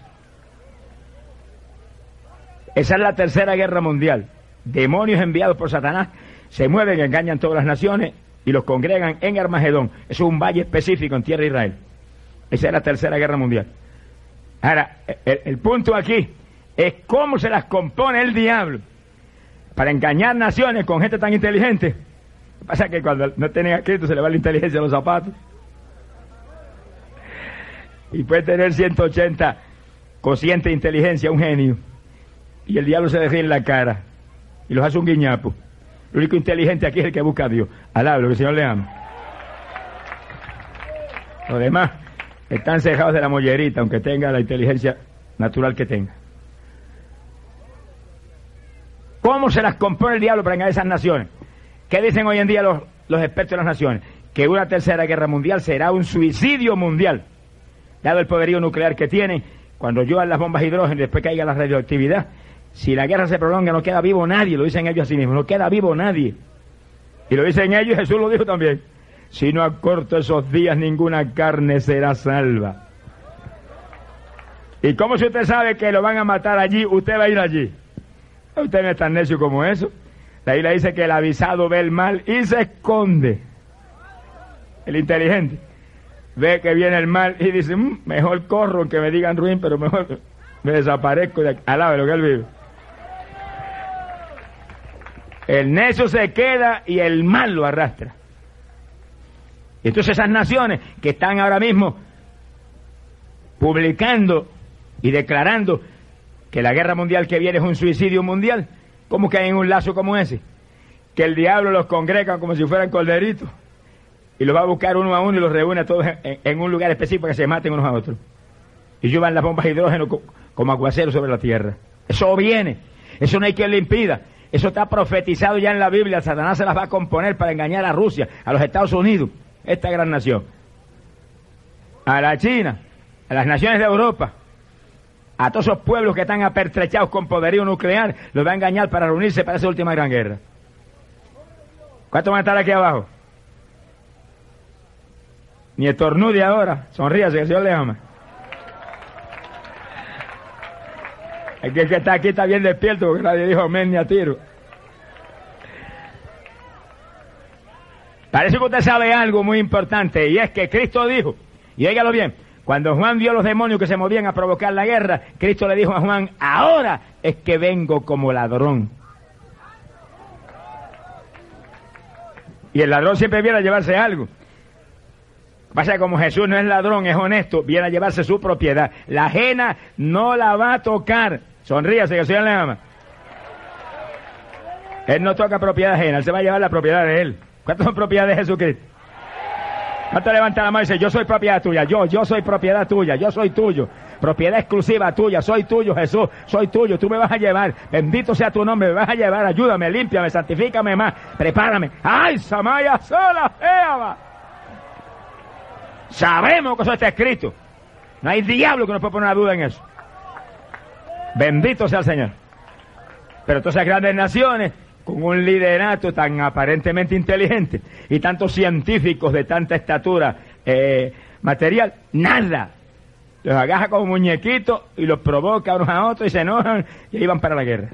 Esa es la tercera guerra mundial. Demonios enviados por Satanás se mueven y engañan todas las naciones y los congregan en Armagedón. Eso es un valle específico en tierra de Israel. Esa es la tercera guerra mundial. Ahora, el, el punto aquí es cómo se las compone el diablo para engañar naciones con gente tan inteligente. Lo que pasa es que cuando no tienen a Cristo se le va la inteligencia a los zapatos. Y puede tener ciento ochenta cocientes de inteligencia, un genio. Y el diablo se le ríe en la cara y los hace un guiñapo. Lo único inteligente aquí es el que busca a Dios. Alablo, que el Señor le ama. Los demás están cejados de la mollerita, aunque tenga la inteligencia natural que tenga. ¿Cómo se las compone el diablo para engañar a esas naciones? ¿Qué dicen hoy en día los, los expertos de las naciones? Que una tercera guerra mundial será un suicidio mundial. Dado el poderío nuclear que tienen, cuando lluevan las bombas de hidrógeno y después caiga la radioactividad, si la guerra se prolonga no queda vivo nadie, lo dicen ellos a sí mismos, no queda vivo nadie. Y lo dicen ellos y Jesús lo dijo también. Si no acorto esos días, ninguna carne será salva. ¿Y cómo si usted sabe que lo van a matar allí, usted va a ir allí? Usted no es tan necio como eso. La Biblia dice que el avisado ve el mal y se esconde. El inteligente ve que viene el mal y dice, mmm, mejor corro que me digan ruin, pero mejor me desaparezco de aquí. Alabe lo que él vive. El necio se queda y el mal lo arrastra. Y entonces esas naciones que están ahora mismo publicando y declarando que la guerra mundial que viene es un suicidio mundial, ¿cómo caen en un lazo como ese? Que el diablo los congrega como si fueran corderitos y los va a buscar uno a uno y los reúne a todos en, en un lugar específico para que se maten unos a otros. Y llevan las bombas de hidrógeno como aguacero sobre la tierra. Eso viene, eso no hay quien le impida. Eso está profetizado ya en la Biblia. Satanás se las va a componer para engañar a Rusia, a los Estados Unidos. esta gran nación. A la China, a las naciones de Europa, a todos esos pueblos que están apertrechados con poderío nuclear, los va a engañar para reunirse para esa última gran guerra. ¿Cuántos van a estar aquí abajo? Ni estornude ahora, sonríase, que el Señor le ama. El que está aquí está bien despierto porque nadie dijo amén ni a tiro. Parece que usted sabe algo muy importante, y es que Cristo dijo, y óigalo bien, cuando Juan vio los demonios que se movían a provocar la guerra, Cristo le dijo a Juan, ahora es que vengo como ladrón. Y el ladrón siempre viene a llevarse algo. Pasa que como Jesús no es ladrón, es honesto, viene a llevarse su propiedad. La ajena no la va a tocar. Sonríase, que el Señor le ama. Él no toca propiedad ajena, Él se va a llevar la propiedad de Él. ¿Cuántas son propiedades de Jesucristo? ¿Cuánto levanta la mano y dice, yo soy propiedad tuya? Yo, yo soy propiedad tuya, yo soy tuyo. Propiedad exclusiva tuya, soy tuyo, Jesús, soy tuyo, tú me vas a llevar. Bendito sea tu nombre, me vas a llevar, ayúdame, límpiame, santifícame más, prepárame. ¡Ay, Samaya sola, Eva! Sabemos que eso está escrito. No hay diablo que nos pueda poner una duda en eso. Bendito sea el Señor. Pero todas esas grandes naciones, con un liderato tan aparentemente inteligente y tantos científicos de tanta estatura eh, material, nada. Los agaja como muñequitos y los provoca unos a otros y se enojan y ahí van para la guerra.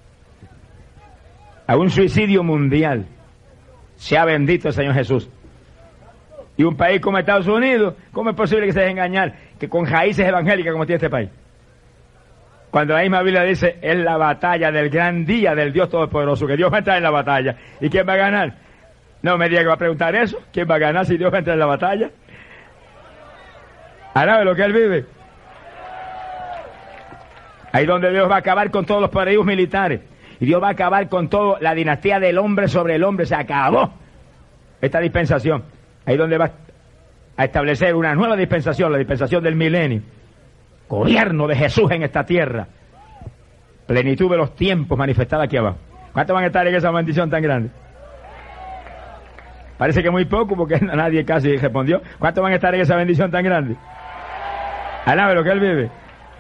A un suicidio mundial. Sea bendito el Señor Jesús. Y un país como Estados Unidos, ¿cómo es posible que se deje engañar? Que con raíces evangélicas como tiene este país. Cuando la misma Biblia dice, es la batalla del gran día del Dios Todopoderoso, que Dios va a entrar en la batalla. ¿Y quién va a ganar? No me diga que va a preguntar eso. ¿Quién va a ganar si Dios va a entrar en la batalla? ¿Alabe lo que Él vive? Ahí donde Dios va a acabar con todos los poderíos militares. Y Dios va a acabar con toda la dinastía del hombre sobre el hombre. Se acabó esta dispensación. Ahí donde va a establecer una nueva dispensación, la dispensación del milenio. Gobierno de Jesús en esta tierra. Plenitud de los tiempos manifestada aquí abajo. ¿Cuántos van a estar en esa bendición tan grande? Parece que muy poco porque nadie casi respondió. ¿Cuántos van a estar en esa bendición tan grande? Alabe lo que Él vive.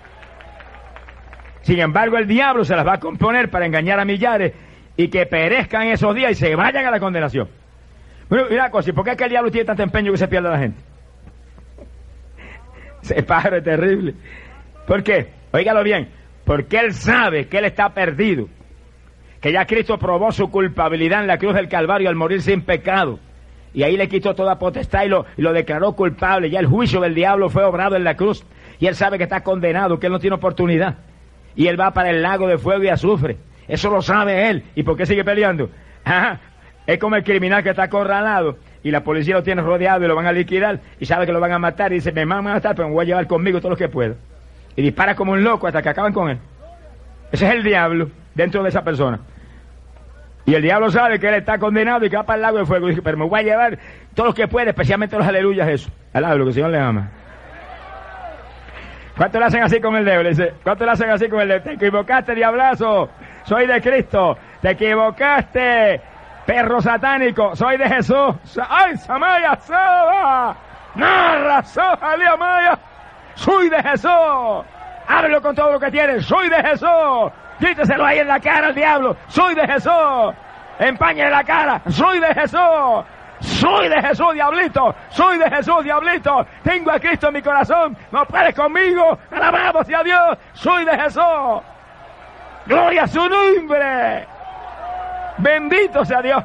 Sin embargo, el diablo se las va a componer para engañar a millares y que perezcan esos días y se vayan a la condenación. Bueno, mira cosa, ¿y por qué es que el diablo tiene tanto empeño que se pierda la gente? Ese pájaro es terrible. ¿Por qué? Óigalo bien. Porque él sabe que él está perdido. Que ya Cristo probó su culpabilidad en la cruz del Calvario al morir sin pecado. Y ahí le quitó toda potestad y lo, y lo declaró culpable. Ya el juicio del diablo fue obrado en la cruz. Y él sabe que está condenado, que él no tiene oportunidad. Y él va para el lago de fuego y azufre. Eso lo sabe él. ¿Y por qué sigue peleando? Ajá. Es como el criminal que está acorralado y la policía lo tiene rodeado y lo van a liquidar y sabe que lo van a matar y dice, me van a matar, pero me voy a llevar conmigo todo lo que pueda. Y dispara como un loco hasta que acaban con él. Ese es el diablo dentro de esa persona. Y el diablo sabe que él está condenado y que va para el lago de fuego. Y dice, pero me voy a llevar todo lo que pueda, especialmente los aleluyas, eso. Alablo, que el Señor le ama. ¿Cuánto le hacen así con el dedo? Le dice, ¿cuánto le hacen así con el dedo? Te equivocaste, diablazo. Soy de Cristo. Te equivocaste. Perro satánico, soy de Jesús. ¡Ay, Samaya, Saba! ¡Narra, Soja, Maya! ¡Soy de Jesús! Háblelo con todo lo que tienes. ¡Soy de Jesús! Quíteselo ahí en la cara al diablo. ¡Soy de Jesús! Empáñele la cara. ¡Soy de Jesús! ¡Soy de Jesús, diablito! ¡Soy de Jesús, diablito! Tengo a Cristo en mi corazón. ¡No puedes conmigo! ¡Alabamos a Dios! ¡Soy de Jesús! ¡Gloria a su nombre! Bendito sea Dios.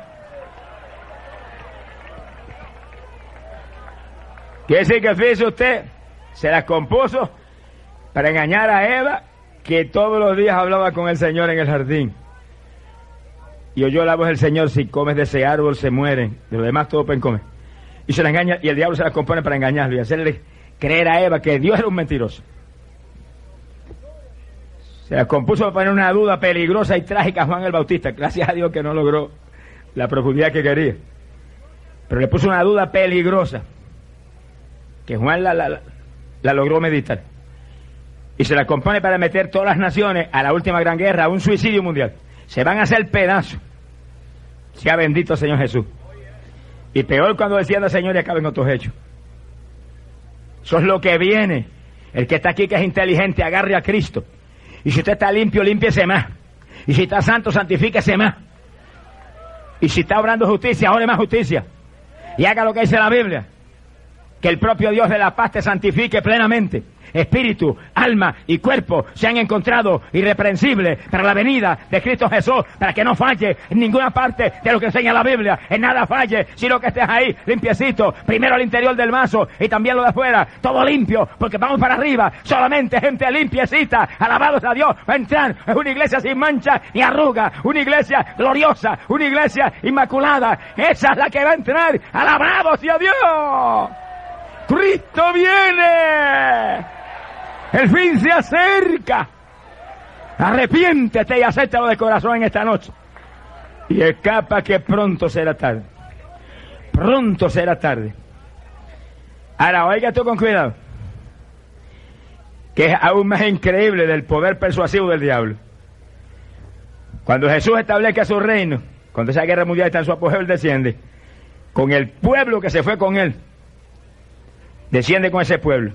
Quiere decir que, fíjese usted, se las compuso para engañar a Eva, que todos los días hablaba con el Señor en el jardín. Y oyó la voz del Señor, si comes de ese árbol se mueren, de lo demás todo pueden comer. Y se la engaña, y el diablo se las compone para engañarlo y hacerle creer a Eva que Dios era un mentiroso. Se las compuso para poner una duda peligrosa y trágica a Juan el Bautista. Gracias a Dios que no logró la profundidad que quería. Pero le puso una duda peligrosa que Juan la, la, la logró meditar. Y se la compone para meter todas las naciones a la última gran guerra, a un suicidio mundial. Se van a hacer pedazos. Sea bendito Señor Jesús. Y peor cuando descienda el Señor y acaben otros hechos. Eso es lo que viene. El que está aquí que es inteligente, agarre a Cristo. Y si usted está limpio, límpiese más. Y si está santo, santifíquese más. Y si está obrando justicia, ore más justicia. Y haga lo que dice la Biblia. Que el propio Dios de la paz te santifique plenamente. Espíritu, alma y cuerpo sean encontrados irreprensibles para la venida de Cristo Jesús, para que no falle en ninguna parte de lo que enseña la Biblia, en nada falle, sino que estés ahí limpiecito, primero al interior del vaso y también lo de afuera, todo limpio, porque vamos para arriba, solamente gente limpiecita, alabados a Dios, va a entrar, es una iglesia sin mancha ni arruga, una iglesia gloriosa, una iglesia inmaculada, esa es la que va a entrar, alabados a Dios. Cristo viene. El fin se acerca. Arrepiéntete y acéptalo de corazón en esta noche. Y escapa que pronto será tarde. Pronto será tarde. Ahora, oiga tú con cuidado. Que es aún más increíble del poder persuasivo del diablo. Cuando Jesús establezca su reino, cuando esa guerra mundial está en su apogeo, él desciende. Con el pueblo que se fue con él. Desciende con ese pueblo.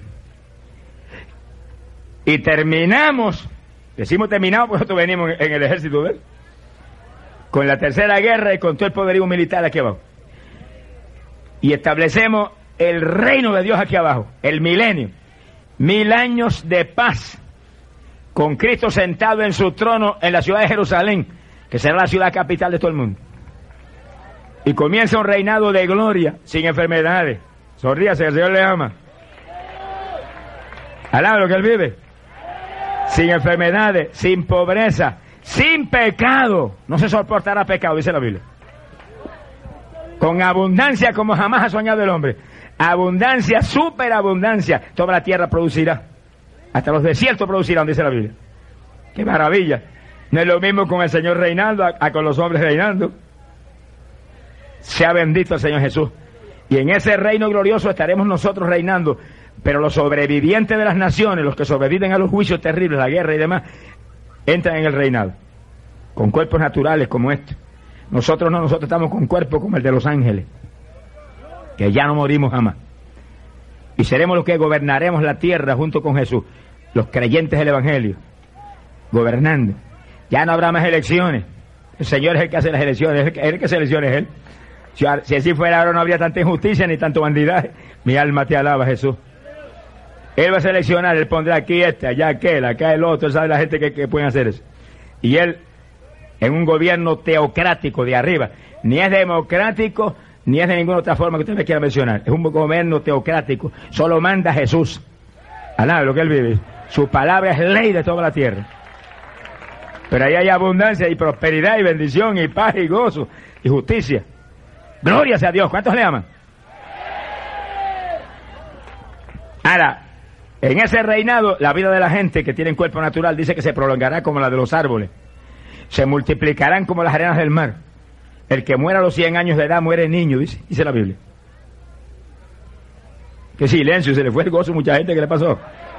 Y terminamos, decimos terminamos porque nosotros venimos en el ejército de él, con la tercera guerra y con todo el poderío militar aquí abajo. Y establecemos el reino de Dios aquí abajo, el milenio. Mil años de paz, con Cristo sentado en su trono en la ciudad de Jerusalén, que será la ciudad capital de todo el mundo. Y comienza un reinado de gloria, sin enfermedades. Sonríase, el Señor le ama. Alaba lo que él vive. Sin enfermedades, sin pobreza, sin pecado. No se soportará pecado, dice la Biblia. Con abundancia como jamás ha soñado el hombre. Abundancia, superabundancia. Toda la tierra producirá. Hasta los desiertos producirán, dice la Biblia. ¡Qué maravilla! No es lo mismo con el Señor reinando a, a con los hombres reinando. Sea bendito el Señor Jesús. Y en ese reino glorioso estaremos nosotros reinando. Pero los sobrevivientes de las naciones, los que sobreviven a los juicios terribles, la guerra y demás, entran en el reinado. Con cuerpos naturales como este. Nosotros no, nosotros estamos con cuerpos como el de los ángeles. Que ya no morimos jamás. Y seremos los que gobernaremos la tierra junto con Jesús. Los creyentes del Evangelio. Gobernando. Ya no habrá más elecciones. El Señor es el que hace las elecciones. Es el que, es el que selecciona, es Él. Si, si así fuera ahora no habría tanta injusticia ni tanto bandidaje. Mi alma te alaba, Jesús. Él va a seleccionar, Él pondrá aquí este, allá aquel, acá el otro, Él sabe la gente que, que pueden hacer eso. Y Él, en un gobierno teocrático de arriba, ni es democrático, ni es de ninguna otra forma que usted me quiera mencionar. Es un gobierno teocrático, solo manda Jesús. Alaba lo que Él vive. Su palabra es ley de toda la tierra. Pero ahí hay abundancia y prosperidad y bendición y paz y gozo y justicia. Gloria sea a Dios. ¿Cuántos le aman? Ahora, en ese reinado, la vida de la gente que tiene cuerpo natural dice que se prolongará como la de los árboles. Se multiplicarán como las arenas del mar. El que muera a los cien años de edad muere niño, dice, dice la Biblia. Qué silencio, se le fue el gozo a mucha gente. ¿Qué le pasó?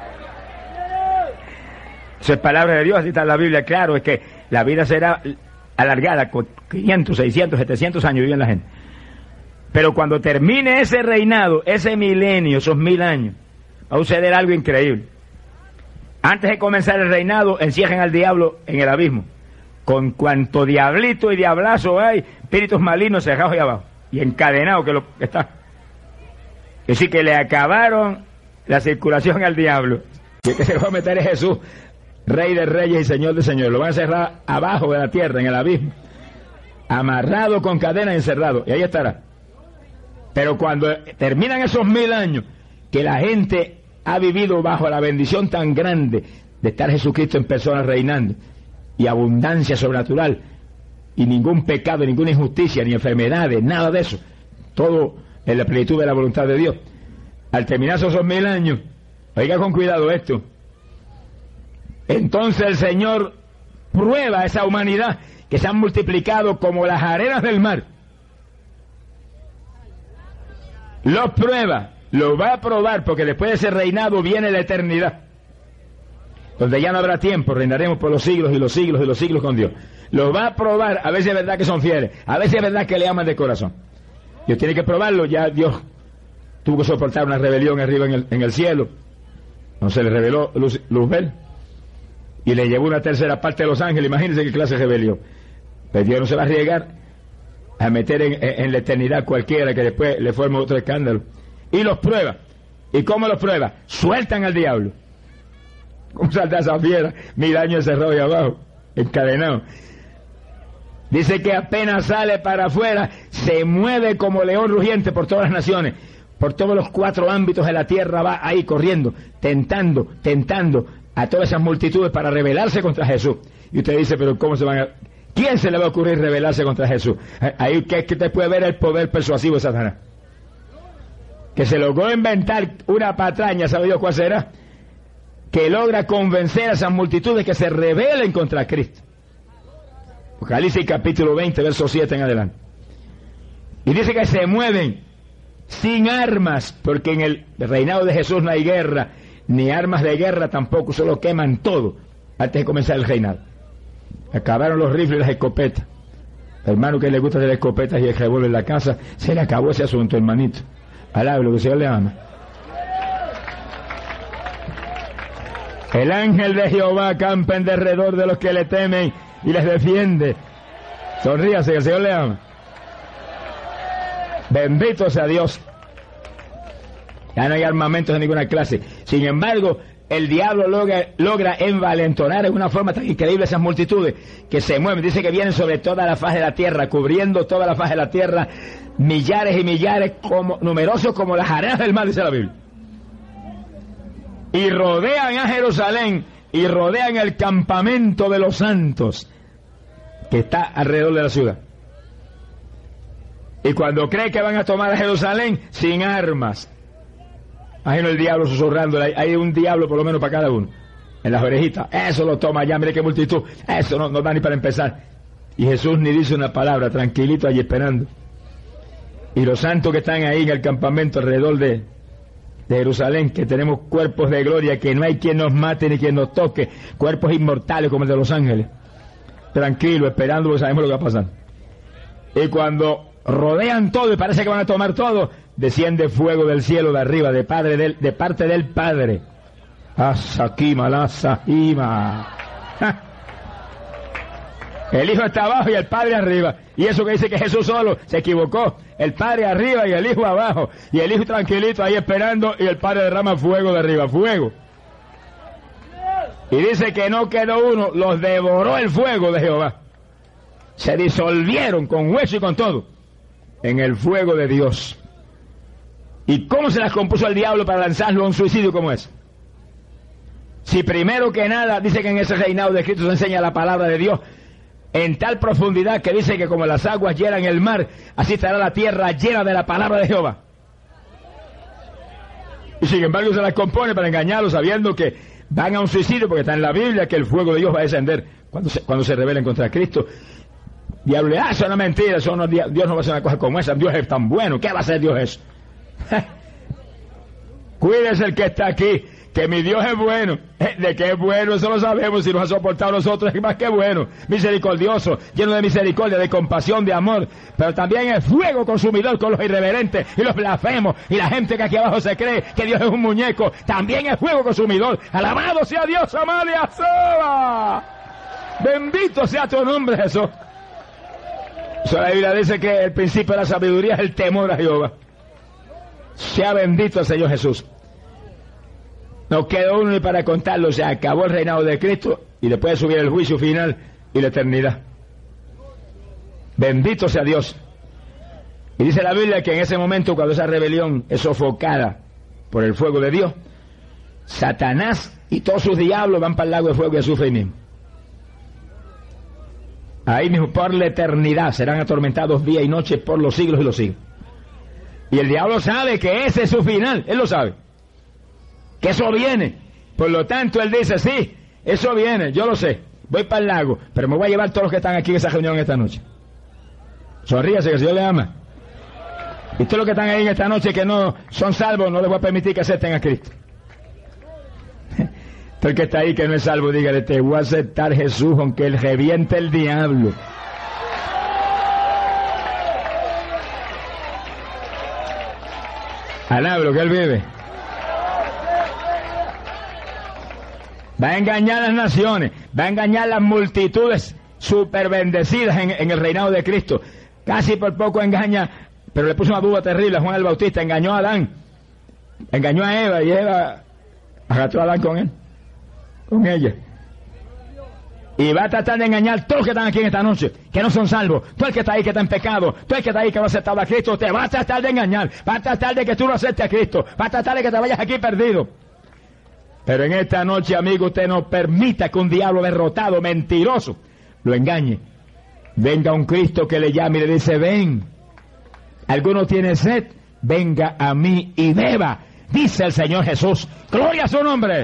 Eso es palabra de Dios, así está en la Biblia. Claro, es que la vida será alargada, con quinientos, seiscientos, setecientos años viven la gente. Pero cuando termine ese reinado, ese milenio, esos mil años, va a suceder algo increíble. Antes de comenzar el reinado, encierran al diablo en el abismo. Con cuanto diablito y diablazo hay, espíritus malignos cerrados ahí abajo. Y encadenados que lo que está. Es decir, que le acabaron la circulación al diablo. Y el que se va a meter es Jesús, Rey de Reyes y Señor de Señores. Lo van a cerrar abajo de la tierra, en el abismo. Amarrado con cadenas y encerrado. Y ahí estará. Pero cuando terminan esos mil años, que la gente ha vivido bajo la bendición tan grande de estar Jesucristo en persona reinando, y abundancia sobrenatural, y ningún pecado, ninguna injusticia, ni enfermedades, nada de eso, todo en la plenitud de la voluntad de Dios. Al terminar esos mil años, oiga con cuidado esto, entonces el Señor prueba a esa humanidad que se han multiplicado como las arenas del mar. Los prueba, lo va a probar, porque después de ese reinado viene la eternidad, donde ya no habrá tiempo, reinaremos por los siglos y los siglos y los siglos con Dios. Lo va a probar, a veces es verdad que son fieles, a veces es verdad que le aman de corazón. Dios tiene que probarlo. Ya Dios tuvo que soportar una rebelión arriba en el, en el cielo. No se le reveló Luz, Luzbel y le llevó una tercera parte de los ángeles. Imagínense qué clase de rebelión. Pero Dios no se va a arriesgar a meter en, en, en la eternidad cualquiera que después le forme otro escándalo. Y los prueba. ¿Y cómo los prueba? Sueltan al diablo. ¿Cómo salta esa fiera? Mil años encerrado ahí abajo, encadenado. Dice que apenas sale para afuera, se mueve como león rugiente por todas las naciones, por todos los cuatro ámbitos de la tierra, va ahí corriendo, tentando, tentando a todas esas multitudes para rebelarse contra Jesús. Y usted dice, pero ¿cómo se van a...? ¿Quién se le va a ocurrir rebelarse contra Jesús? Ahí que, que te puede ver el poder persuasivo de Satanás. Que se logró inventar una patraña, ¿sabe Dios cuál será? Que logra convencer a esas multitudes que se rebelen contra Cristo. Apocalipsis capítulo veinte, verso siete en adelante. Y dice que se mueven sin armas, porque en el reinado de Jesús no hay guerra, ni armas de guerra tampoco, solo queman todo antes de comenzar el reinado. Acabaron los rifles y las escopetas. Hermano que le gusta de las escopetas y el revólver en la casa, se le acabó ese asunto, hermanito. Alabe lo que el Señor le ama. El ángel de Jehová acampa en derredor de los que le temen y les defiende. Sonríase, que el Señor le ama. Bendito sea Dios. Ya no hay armamentos de ninguna clase. Sin embargo, el diablo logra, logra envalentonar en una forma tan increíble esas multitudes que se mueven. Dice que vienen sobre toda la faz de la tierra, cubriendo toda la faz de la tierra, millares y millares, como, numerosos como las arenas del mar, dice la Biblia. Y rodean a Jerusalén, y rodean el campamento de los santos, que está alrededor de la ciudad. Y cuando cree que van a tomar a Jerusalén, sin armas. Imagino el diablo susurrando, hay un diablo por lo menos para cada uno, en las orejitas. Eso lo toma ya, mire qué multitud, eso no, no da ni para empezar. Y Jesús ni dice una palabra, tranquilito allí esperando. Y los santos que están ahí en el campamento alrededor de, de Jerusalén, que tenemos cuerpos de gloria, que no hay quien nos mate ni quien nos toque, cuerpos inmortales como el de los ángeles, tranquilo, esperando, porque sabemos lo que va a pasar. Y cuando rodean todo y parece que van a tomar todo, desciende fuego del cielo de arriba, de padre del, de parte del Padre. Asakima, la Sahima. El Hijo está abajo y el Padre arriba. Y eso que dice que Jesús solo se equivocó. El Padre arriba y el Hijo abajo. Y el Hijo tranquilito ahí esperando y el Padre derrama fuego de arriba, fuego. Y dice que no quedó uno, los devoró el fuego de Jehová. Se disolvieron con hueso y con todo en el fuego de Dios. ¿Y cómo se las compuso el diablo para lanzarlo a un suicidio como ese? Si primero que nada dice que en ese reinado de Cristo se enseña la palabra de Dios en tal profundidad que dice que como las aguas llenan el mar, así estará la tierra llena de la palabra de Jehová. Y sin embargo se las compone para engañarlos, sabiendo que van a un suicidio, porque está en la Biblia que el fuego de Dios va a descender cuando se, cuando se rebelen contra Cristo. Diablo, ah, eso es una mentira, eso no, Dios no va a hacer una cosa como esa, Dios es tan bueno, ¿qué va a hacer Dios eso? Cuídese el que está aquí, que mi Dios es bueno. De que es bueno, eso lo sabemos, si nos ha soportado a nosotros, es más que bueno, misericordioso, lleno de misericordia, de compasión, de amor, pero también es fuego consumidor con los irreverentes y los blasfemos, y la gente que aquí abajo se cree que Dios es un muñeco, también es fuego consumidor. Alabado sea Dios, Amalia Soba. Bendito sea tu nombre, Jesús. Eso la Biblia dice que el principio de la sabiduría es el temor a Jehová. Sea bendito el Señor Jesús. No quedó uno ni para contarlo, se acabó el reinado de Cristo y después de subir el juicio final y la eternidad. Bendito sea Dios. Y dice la Biblia que en ese momento, cuando esa rebelión es sofocada por el fuego de Dios, Satanás y todos sus diablos van para el lago de fuego y azufre ahí mismo. Ahí mismo por la eternidad serán atormentados día y noche por los siglos y los siglos. Y el diablo sabe que ese es su final, él lo sabe, que eso viene. Por lo tanto, él dice, sí, eso viene, yo lo sé, voy para el lago, pero me voy a llevar todos los que están aquí en esa reunión esta noche. Sonríase, que el Señor le ama. Y todos los que están ahí en esta noche que no son salvos, no les voy a permitir que acepten a Cristo. Todo el que está ahí que no es salvo, dígale, te voy a aceptar Jesús, aunque él reviente el diablo. Alabe lo que él vive. Va a engañar a las naciones, va a engañar a las multitudes super bendecidas en, en el reinado de Cristo. Casi por poco engaña, pero le puso una duda terrible a Juan el Bautista, engañó a Adán, engañó a Eva y Eva agarró a Adán con él, con ella. Y va a tratar de engañar a todos los que están aquí en esta noche, que no son salvos. Todo el que está ahí que está en pecado, todo el que está ahí que no ha aceptado a Cristo, te va a tratar de engañar, va a tratar de que tú no aceptes a Cristo, va a tratar de que te vayas aquí perdido. Pero en esta noche, amigo, usted no permita que un diablo derrotado, mentiroso, lo engañe. Venga un Cristo que le llame y le dice, ven. ¿Alguno tiene sed? Venga a mí y beba, dice el Señor Jesús. ¡Gloria a su nombre!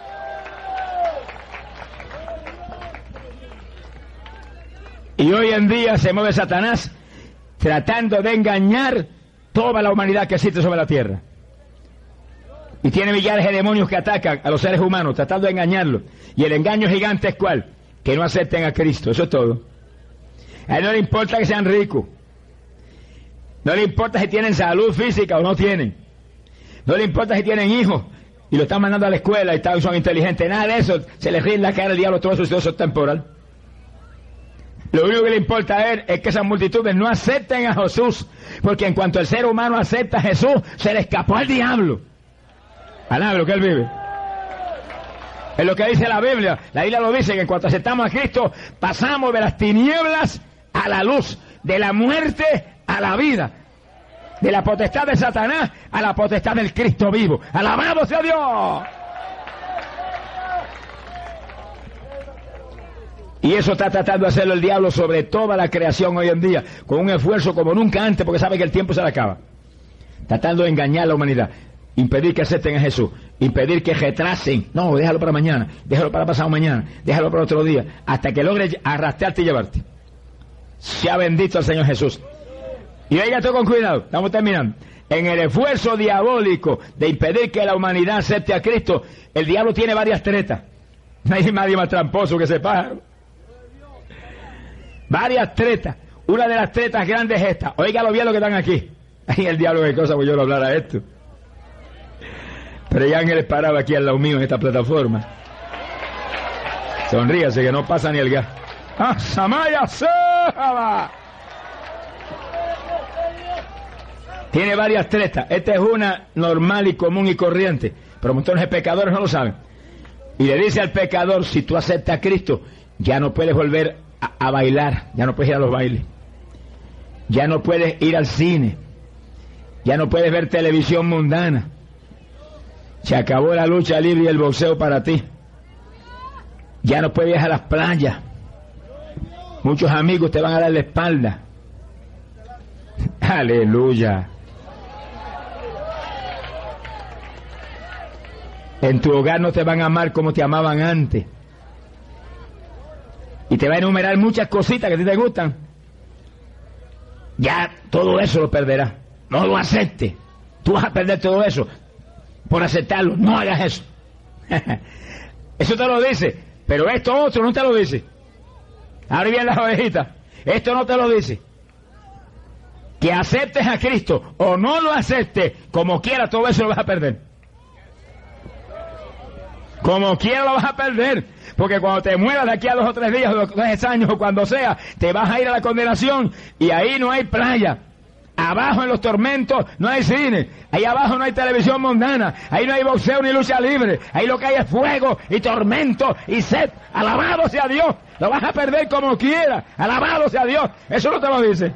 Y hoy en día se mueve Satanás tratando de engañar toda la humanidad que existe sobre la tierra. Y tiene millares de demonios que atacan a los seres humanos, tratando de engañarlos. Y el engaño gigante es ¿cuál? Que no acepten a Cristo, eso es todo. A él no le importa que sean ricos. No le importa si tienen salud física o no tienen. No le importa si tienen hijos y lo están mandando a la escuela y tal, son inteligentes. Nada de eso, se les ríe en la cara al diablo, todo eso, todo eso es temporal. Lo único que le importa a él es que esas multitudes no acepten a Jesús, porque en cuanto el ser humano acepta a Jesús, se le escapó al diablo. Alabe lo que él vive. Es lo que dice la Biblia. La Biblia lo dice, que en cuanto aceptamos a Cristo, pasamos de las tinieblas a la luz, de la muerte a la vida, de la potestad de Satanás a la potestad del Cristo vivo. ¡Alabado sea Dios! Y eso está tratando de hacerlo el diablo sobre toda la creación hoy en día, con un esfuerzo como nunca antes, porque sabe que el tiempo se le acaba. Tratando de engañar a la humanidad, impedir que acepten a Jesús, impedir que retrasen. No, déjalo para mañana, déjalo para pasado mañana, déjalo para otro día, hasta que logre arrastrarte y llevarte. Sea bendito el Señor Jesús. Y oiga todo con cuidado, estamos terminando. En el esfuerzo diabólico de impedir que la humanidad acepte a Cristo, el diablo tiene varias tretas. No hay nadie más tramposo que ese pájaro. Varias tretas. Una de las tretas grandes es esta. Óigalo bien lo que están aquí. Ay, el diablo, qué cosa, pues yo no hablar a esto. Pero hay ángeles parados aquí al lado mío en esta plataforma. Sonríase que no pasa ni el gas. ¡Ah, Samaya Saba! Tiene varias tretas. Esta es una normal y común y corriente, pero montones de pecadores no lo saben. Y le dice al pecador, si tú aceptas a Cristo, ya no puedes volver a, a bailar, ya no puedes ir a los bailes, ya no puedes ir al cine, ya no puedes ver televisión mundana. Se acabó la lucha libre y el boxeo para ti. Ya no puedes ir a las playas. Muchos amigos te van a dar la espalda. Aleluya. En tu hogar no te van a amar como te amaban antes. Y te va a enumerar muchas cositas que a ti te gustan. Ya todo eso lo perderás. No lo aceptes. Tú vas a perder todo eso por aceptarlo. No hagas eso. Eso te lo dice. Pero esto otro no te lo dice. Ahora bien las ovejitas. Esto no te lo dice. Que aceptes a Cristo o no lo aceptes, como quiera todo eso lo vas a perder. Como quiera lo vas a perder. Porque cuando te mueras de aquí a dos o tres días o tres años o cuando sea, te vas a ir a la condenación y ahí no hay playa. Abajo en los tormentos no hay cine, ahí abajo no hay televisión mundana, ahí no hay boxeo ni lucha libre, ahí lo que hay es fuego y tormento y sed. Alabado sea Dios, lo vas a perder como quiera, alabado sea Dios. Eso no te lo dice.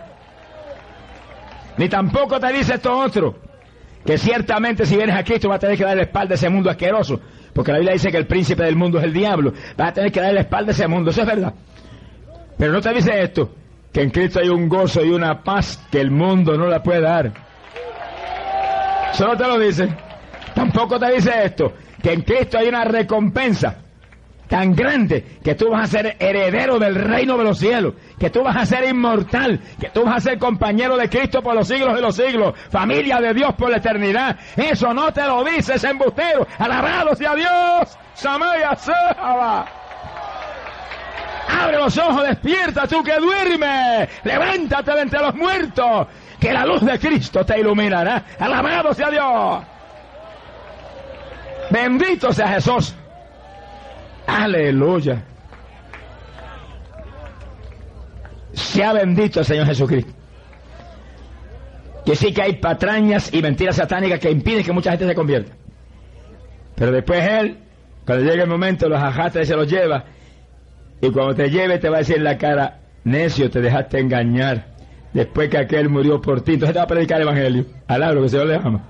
Ni tampoco te dice esto otro, que ciertamente si vienes a Cristo vas a tener que dar la espalda a ese mundo asqueroso, porque la Biblia dice que el príncipe del mundo es el diablo. Vas a tener que dar la espalda a ese mundo, eso es verdad. Pero no te dice esto, que en Cristo hay un gozo y una paz que el mundo no la puede dar. Eso no te lo dice. Tampoco te dice esto, que en Cristo hay una recompensa tan grande que tú vas a ser heredero del reino de los cielos, que tú vas a ser inmortal, que tú vas a ser compañero de Cristo por los siglos de los siglos, familia de Dios por la eternidad. Eso no te lo dice ese embustero. Alabado sea Dios. Samaya Saba. Abre los ojos, despierta tú que duermes. Levántate de entre los muertos, que la luz de Cristo te iluminará. Alabado sea Dios. Bendito sea Jesús. Aleluya. Sea bendito el Señor Jesucristo. Que sí que hay patrañas y mentiras satánicas que impiden que mucha gente se convierta. Pero después Él, cuando llegue el momento, los arrastra y se los lleva. Y cuando te lleve te va a decir en la cara: necio, te dejaste engañar después que aquel murió por ti. Entonces te va a predicar el evangelio. Alabro, que el Señor le ama.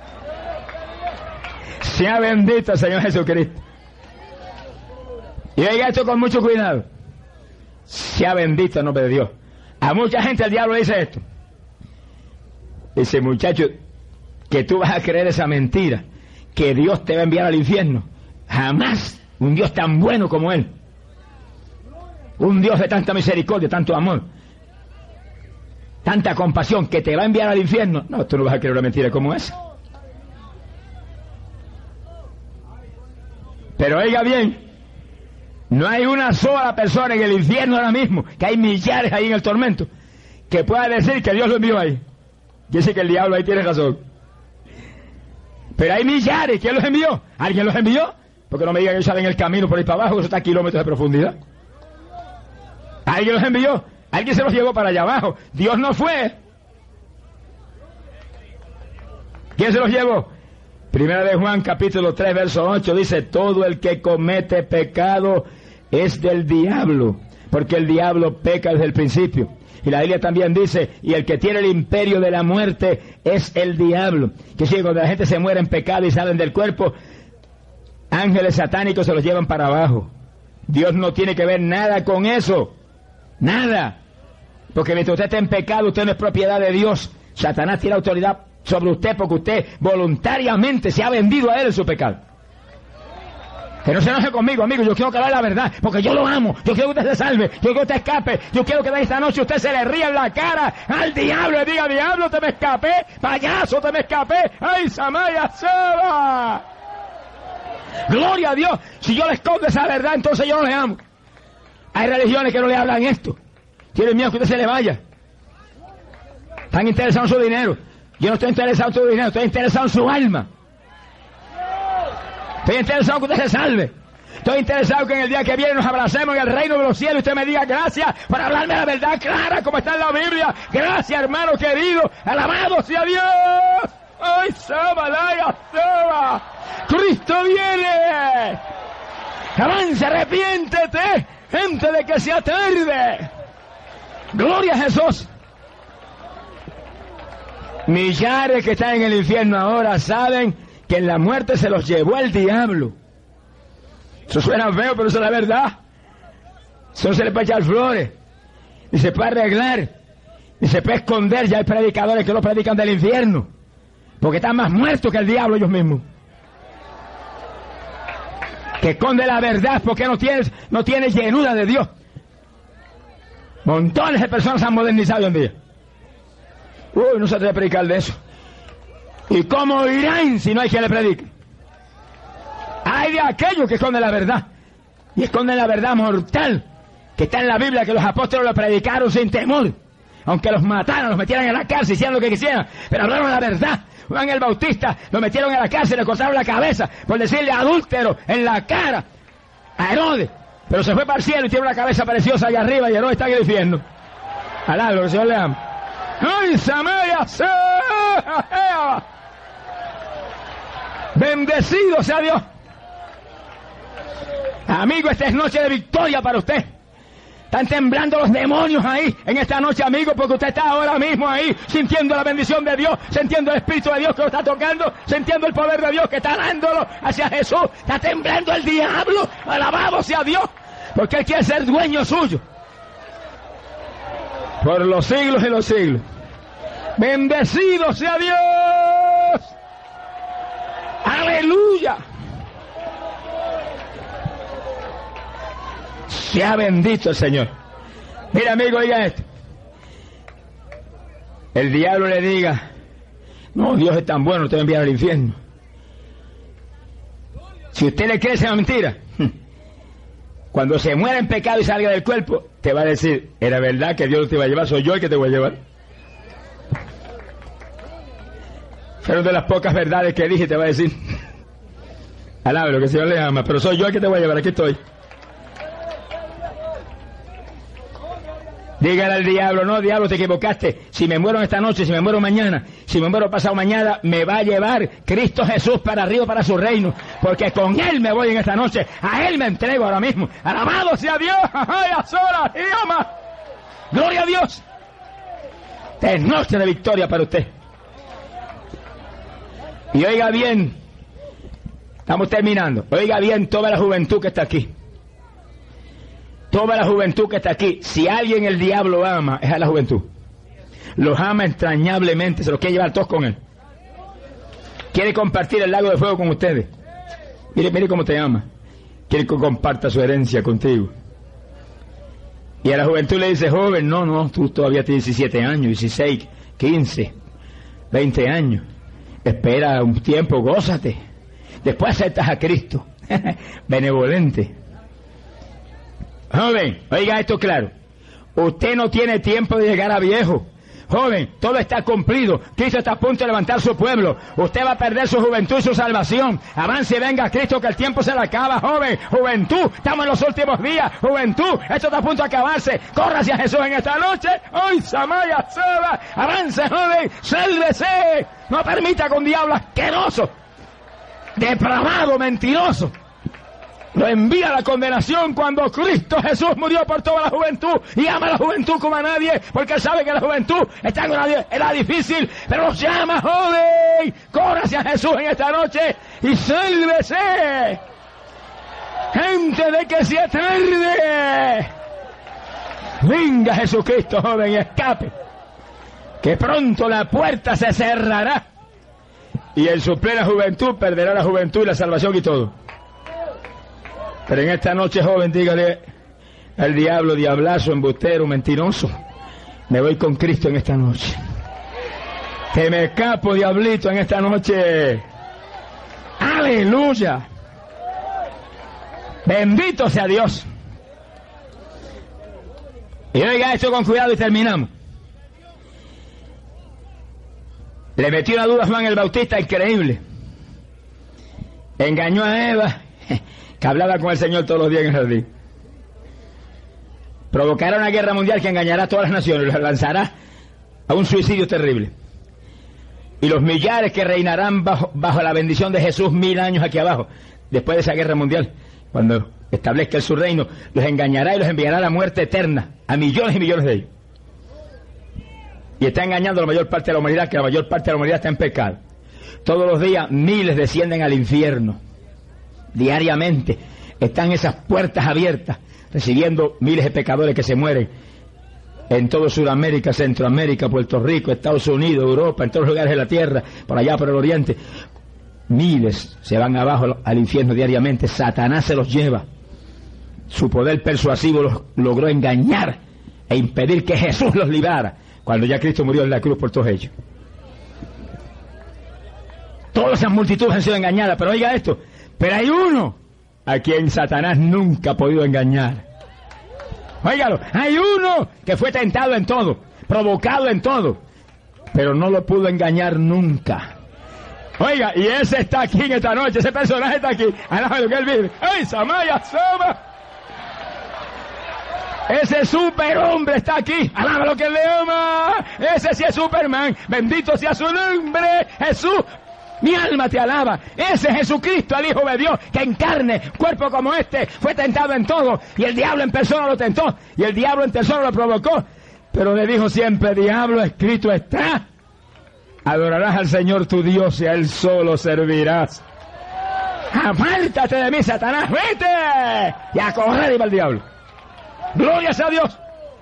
Sea bendito el Señor Jesucristo. Y oiga esto con mucho cuidado. Sea bendito el nombre de Dios. A mucha gente el diablo dice esto. Dice: muchacho, que tú vas a creer esa mentira, que Dios te va a enviar al infierno. Jamás un Dios tan bueno como Él, un Dios de tanta misericordia, tanto amor, tanta compasión, que te va a enviar al infierno. No, tú no vas a creer una mentira como esa. Pero oiga bien, no hay una sola persona en el infierno ahora mismo, que hay millares ahí en el tormento, que pueda decir que Dios lo envió ahí. Dice que el diablo ahí tiene razón. Pero hay millares. ¿Quién los envió? ¿Alguien los envió? Porque no me digan que ellos salen el camino por ahí para abajo, que eso está a kilómetros de profundidad. ¿Alguien los envió? Alguien se los llevó para allá abajo. Dios no fue. ¿Quién se los llevó? Primera de Juan, capítulo tres, verso ocho, dice: todo el que comete pecado es del diablo, porque el diablo peca desde el principio. Y la Biblia también dice: y el que tiene el imperio de la muerte es el diablo. Que si cuando la gente se muere en pecado y salen del cuerpo, ángeles satánicos se los llevan para abajo. Dios no tiene que ver nada con eso. Nada. Porque mientras usted esté en pecado, usted no es propiedad de Dios. Satanás tiene autoridad sobre usted porque usted voluntariamente se ha vendido a él en su pecado. Que no se enoje conmigo, amigo. Yo quiero que hable la verdad, porque yo lo amo. Yo quiero que usted se salve. Yo quiero que usted escape. Yo quiero que de esta noche usted se le ría en la cara al diablo y diga: diablo, te me escapé. Payaso, te me escapé. ¡Ay, Samaya Seba! Gloria a Dios. Si yo le escondo esa verdad, entonces yo no le amo. Hay religiones que no le hablan esto. Tienen miedo que usted se le vaya. Están interesados en su dinero. Yo no estoy interesado en su dinero, estoy interesado en su alma. Estoy interesado en que usted se salve. Estoy interesado que en el día que viene nos abracemos en el reino de los cielos y usted me diga: gracias por hablarme la verdad clara como está en la Biblia. Gracias, hermano querido. Alabado sea Dios. ¡Ay, Sabalaya, Saba! ¡Cristo viene! ¡Avance, arrepiéntete, gente de que sea tarde! ¡Gloria a Jesús! Millares que están en el infierno ahora saben que en la muerte se los llevó el diablo. Eso suena feo, pero eso es la verdad. Eso no se le puede echar flores, ni se puede arreglar, ni se puede esconder. Ya hay predicadores que lo predican del infierno, porque están más muertos que el diablo ellos mismos. Que esconde la verdad porque no tiene, no tiene llenura de Dios. Montones de personas se han modernizado hoy en día. Uy, no se debe predicar de eso. ¿Y cómo irán si no hay quien le predique? Hay de aquellos que esconden la verdad, y esconden la verdad mortal que está en la Biblia, que los apóstoles lo predicaron sin temor, aunque los mataran, los metieran en la cárcel, hicieran lo que quisieran, pero hablaron la verdad. Juan el Bautista lo metieron en la cárcel, le cortaron la cabeza por decirle adúltero en la cara a Herodes, pero se fue para el cielo y tiene una cabeza preciosa allá arriba, y Herodes está en el infierno. Alá, que el Señor le ama. ¡Ay, Samaya! Bendecido sea Dios. Amigo, esta es noche de victoria para usted. Están temblando los demonios ahí en esta noche, amigo, porque usted está ahora mismo ahí sintiendo la bendición de Dios, sintiendo el Espíritu de Dios que lo está tocando, sintiendo el poder de Dios que está dándolo hacia Jesús. Está temblando el diablo. Alabado sea Dios, porque Él quiere ser dueño suyo por los siglos y los siglos. Bendecido sea Dios. Aleluya. Sea bendito el Señor. Mira, amigo, oiga esto. El diablo le diga: no, Dios es tan bueno, te va a enviar al infierno. Si usted le cree esa mentira, cuando se muera en pecado y salga del cuerpo, te va a decir, era verdad que Dios no te iba a llevar, soy yo el que te voy a llevar. Fueron de las pocas verdades que dije, te va a decir, alabe lo que el Señor le ama, pero soy yo el que te voy a llevar, aquí estoy. Dígale al diablo, no, diablo, te equivocaste. Si me muero esta noche, si me muero mañana, si me muero pasado mañana, me va a llevar Cristo Jesús para arriba, para su reino. Porque con Él me voy en esta noche. A Él me entrego ahora mismo. Alabado sea Dios. ¡Ay, a solas! ¡Idioma! ¡Gloria a Dios! Esta es noche de victoria para usted. Y oiga bien, estamos terminando. Oiga bien toda la juventud que está aquí. Toda la juventud que está aquí, si alguien el diablo ama, es a la juventud. Los ama entrañablemente, se los quiere llevar todos con él. Quiere compartir el lago de fuego con ustedes. Mire, mire cómo te ama. Quiere que comparta su herencia contigo. Y a la juventud le dice, joven, no, no, tú todavía tienes diecisiete años, dieciséis, quince, veinte años. Espera un tiempo, gózate. Después aceptas a Cristo. Benevolente. Joven, oiga esto claro. Usted no tiene tiempo de llegar a viejo. Joven, todo está cumplido. Cristo está a punto de levantar su pueblo. Usted va a perder su juventud y su salvación. Avance y venga a Cristo que el tiempo se le acaba, joven. Juventud, estamos en los últimos días. Juventud, esto está a punto de acabarse. Corra hacia Jesús en esta noche. ¡Ay, Samaya Saba! Avance, joven, sálvese. No permita que un diablo asqueroso, depravado, mentiroso, lo envía a la condenación cuando Cristo Jesús murió por toda la juventud y ama a la juventud como a nadie, porque él sabe que la juventud está en una era difícil, pero los llama, joven, corra hacia Jesús en esta noche y sálvese. Gente de que se tarde, venga Jesucristo, joven, y escape, que pronto la puerta se cerrará y en su plena juventud perderá la juventud y la salvación y todo. Pero en esta noche, joven, dígale al diablo, diablazo, embustero, mentiroso, me voy con Cristo en esta noche. Que me escapo, diablito, en esta noche. ¡Aleluya! Bendito sea Dios. Y oiga esto con cuidado y terminamos. Le metió una duda a Juan el Bautista increíble. Engañó a Eva, que hablaba con el Señor todos los días en el jardín. Provocará una guerra mundial que engañará a todas las naciones, los lanzará a un suicidio terrible. Y los millares que reinarán bajo, bajo la bendición de Jesús mil años aquí abajo, después de esa guerra mundial, cuando establezca su reino, los engañará y los enviará a la muerte eterna, a millones y millones de ellos. Y está engañando a la mayor parte de la humanidad, que la mayor parte de la humanidad está en pecado. Todos los días miles descienden al infierno. Diariamente están esas puertas abiertas, recibiendo miles de pecadores que se mueren en todo Sudamérica, Centroamérica, Puerto Rico, Estados Unidos, Europa, en todos los lugares de la tierra, por allá por el oriente. Miles se van abajo al infierno diariamente. Satanás se los lleva. Su poder persuasivo los logró engañar e impedir que Jesús los librara, cuando ya Cristo murió en la cruz por todos ellos. Todas esas multitudes han sido engañadas, pero oiga esto, pero hay uno a quien Satanás nunca ha podido engañar. Óigalo, hay uno que fue tentado en todo, provocado en todo, pero no lo pudo engañar nunca. Oiga, y ese está aquí en esta noche, ese personaje está aquí. Alaba lo que él vive. ¡Ay, Samaya Sama! Ese superhombre está aquí. Alaba lo que él le ama. Ese sí es Superman. Bendito sea su nombre, Jesús. Mi alma te alaba. Ese es Jesucristo, el Hijo de Dios, que en carne, cuerpo como este, fue tentado en todo. Y el diablo en persona lo tentó. Y el diablo en persona lo provocó. Pero le dijo siempre, diablo, escrito está. Adorarás al Señor tu Dios y a Él solo servirás. Apártate de mí, Satanás, vete. Y a correr iba el diablo. Glorias a Dios.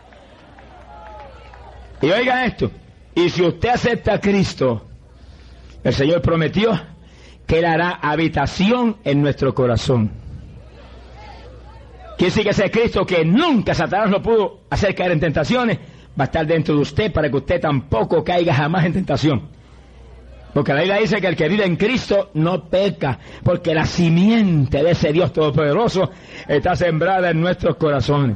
Y oiga esto. Y si usted acepta a Cristo, el Señor prometió que Él hará habitación en nuestro corazón. Quiere decir que ese Cristo que nunca Satanás lo pudo hacer caer en tentaciones, va a estar dentro de usted para que usted tampoco caiga jamás en tentación. Porque la Biblia dice que el que vive en Cristo no peca, porque la simiente de ese Dios todopoderoso está sembrada en nuestros corazones.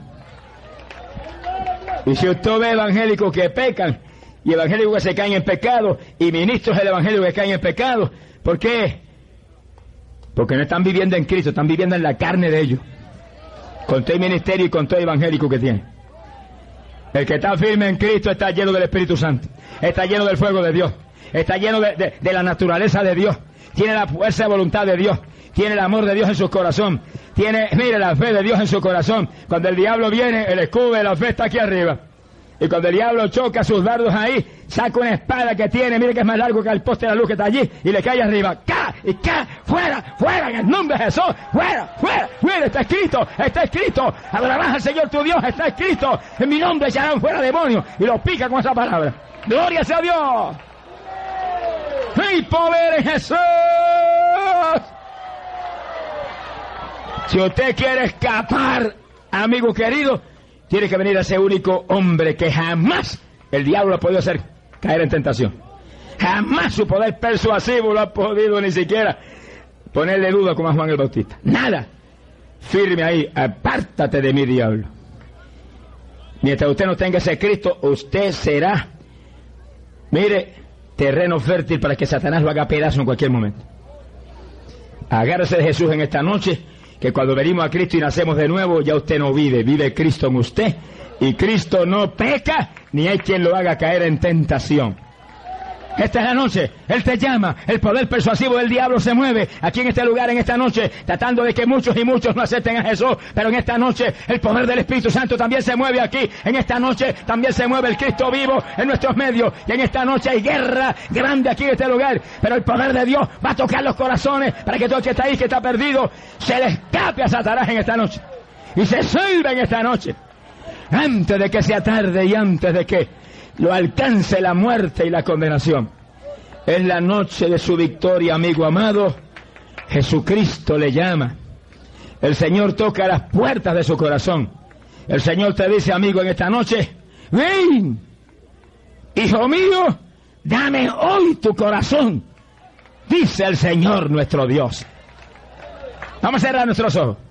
Y si usted ve evangélicos que pecan, y evangélicos que se caen en pecado, y ministros del evangelio que caen en pecado, ¿por qué? Porque no están viviendo en Cristo, están viviendo en la carne de ellos, con todo el ministerio y con todo el evangélico que tiene. El que está firme en Cristo está lleno del Espíritu Santo, está lleno del fuego de Dios, está lleno de, de, de la naturaleza de Dios, tiene la fuerza de voluntad de Dios, tiene el amor de Dios en su corazón, tiene, mire, la fe de Dios en su corazón. Cuando el diablo viene, el escudo de la fe está aquí arriba. Y cuando el diablo choca sus dardos ahí, saca una espada que tiene, mire que es más largo que el poste de la luz que está allí, y le cae arriba. ¡Ca! ¡Y ca! ¡Fuera! ¡Fuera! En el nombre de Jesús. ¡Fuera! ¡Fuera! ¡Fuera! Está escrito. Está escrito. Adorarás al Señor tu Dios. Está escrito. En mi nombre echarán fuera demonios. Y los pica con esa palabra. ¡Gloria sea a Dios! ¡Hay poder en Jesús! Si usted quiere escapar, amigo querido, tiene que venir a ese único hombre que jamás el diablo ha podido hacer caer en tentación. Jamás su poder persuasivo lo ha podido ni siquiera ponerle duda como a Juan el Bautista. Nada. Firme ahí. Apártate de mí, diablo. Mientras usted no tenga ese Cristo, usted será, mire, terreno fértil para que Satanás lo haga pedazo en cualquier momento. Agárrese de Jesús en esta noche, que cuando venimos a Cristo y nacemos de nuevo, ya usted no vive, vive Cristo en usted, y Cristo no peca, ni hay quien lo haga caer en tentación. Esta es la noche, Él te llama, el poder persuasivo del diablo se mueve aquí en este lugar, en esta noche, tratando de que muchos y muchos no acepten a Jesús, pero en esta noche el poder del Espíritu Santo también se mueve aquí, en esta noche también se mueve el Cristo vivo en nuestros medios, y en esta noche hay guerra grande aquí en este lugar, pero el poder de Dios va a tocar los corazones para que todo el que está ahí, que está perdido, se le escape a Satanás en esta noche, y se salve en esta noche, antes de que sea tarde y antes de que lo alcance la muerte y la condenación. Es la noche de su victoria, amigo amado. Jesucristo le llama. El Señor toca las puertas de su corazón. El Señor te dice, amigo, en esta noche, ven, hijo mío, dame hoy tu corazón, dice el Señor nuestro Dios. Vamos a cerrar nuestros ojos.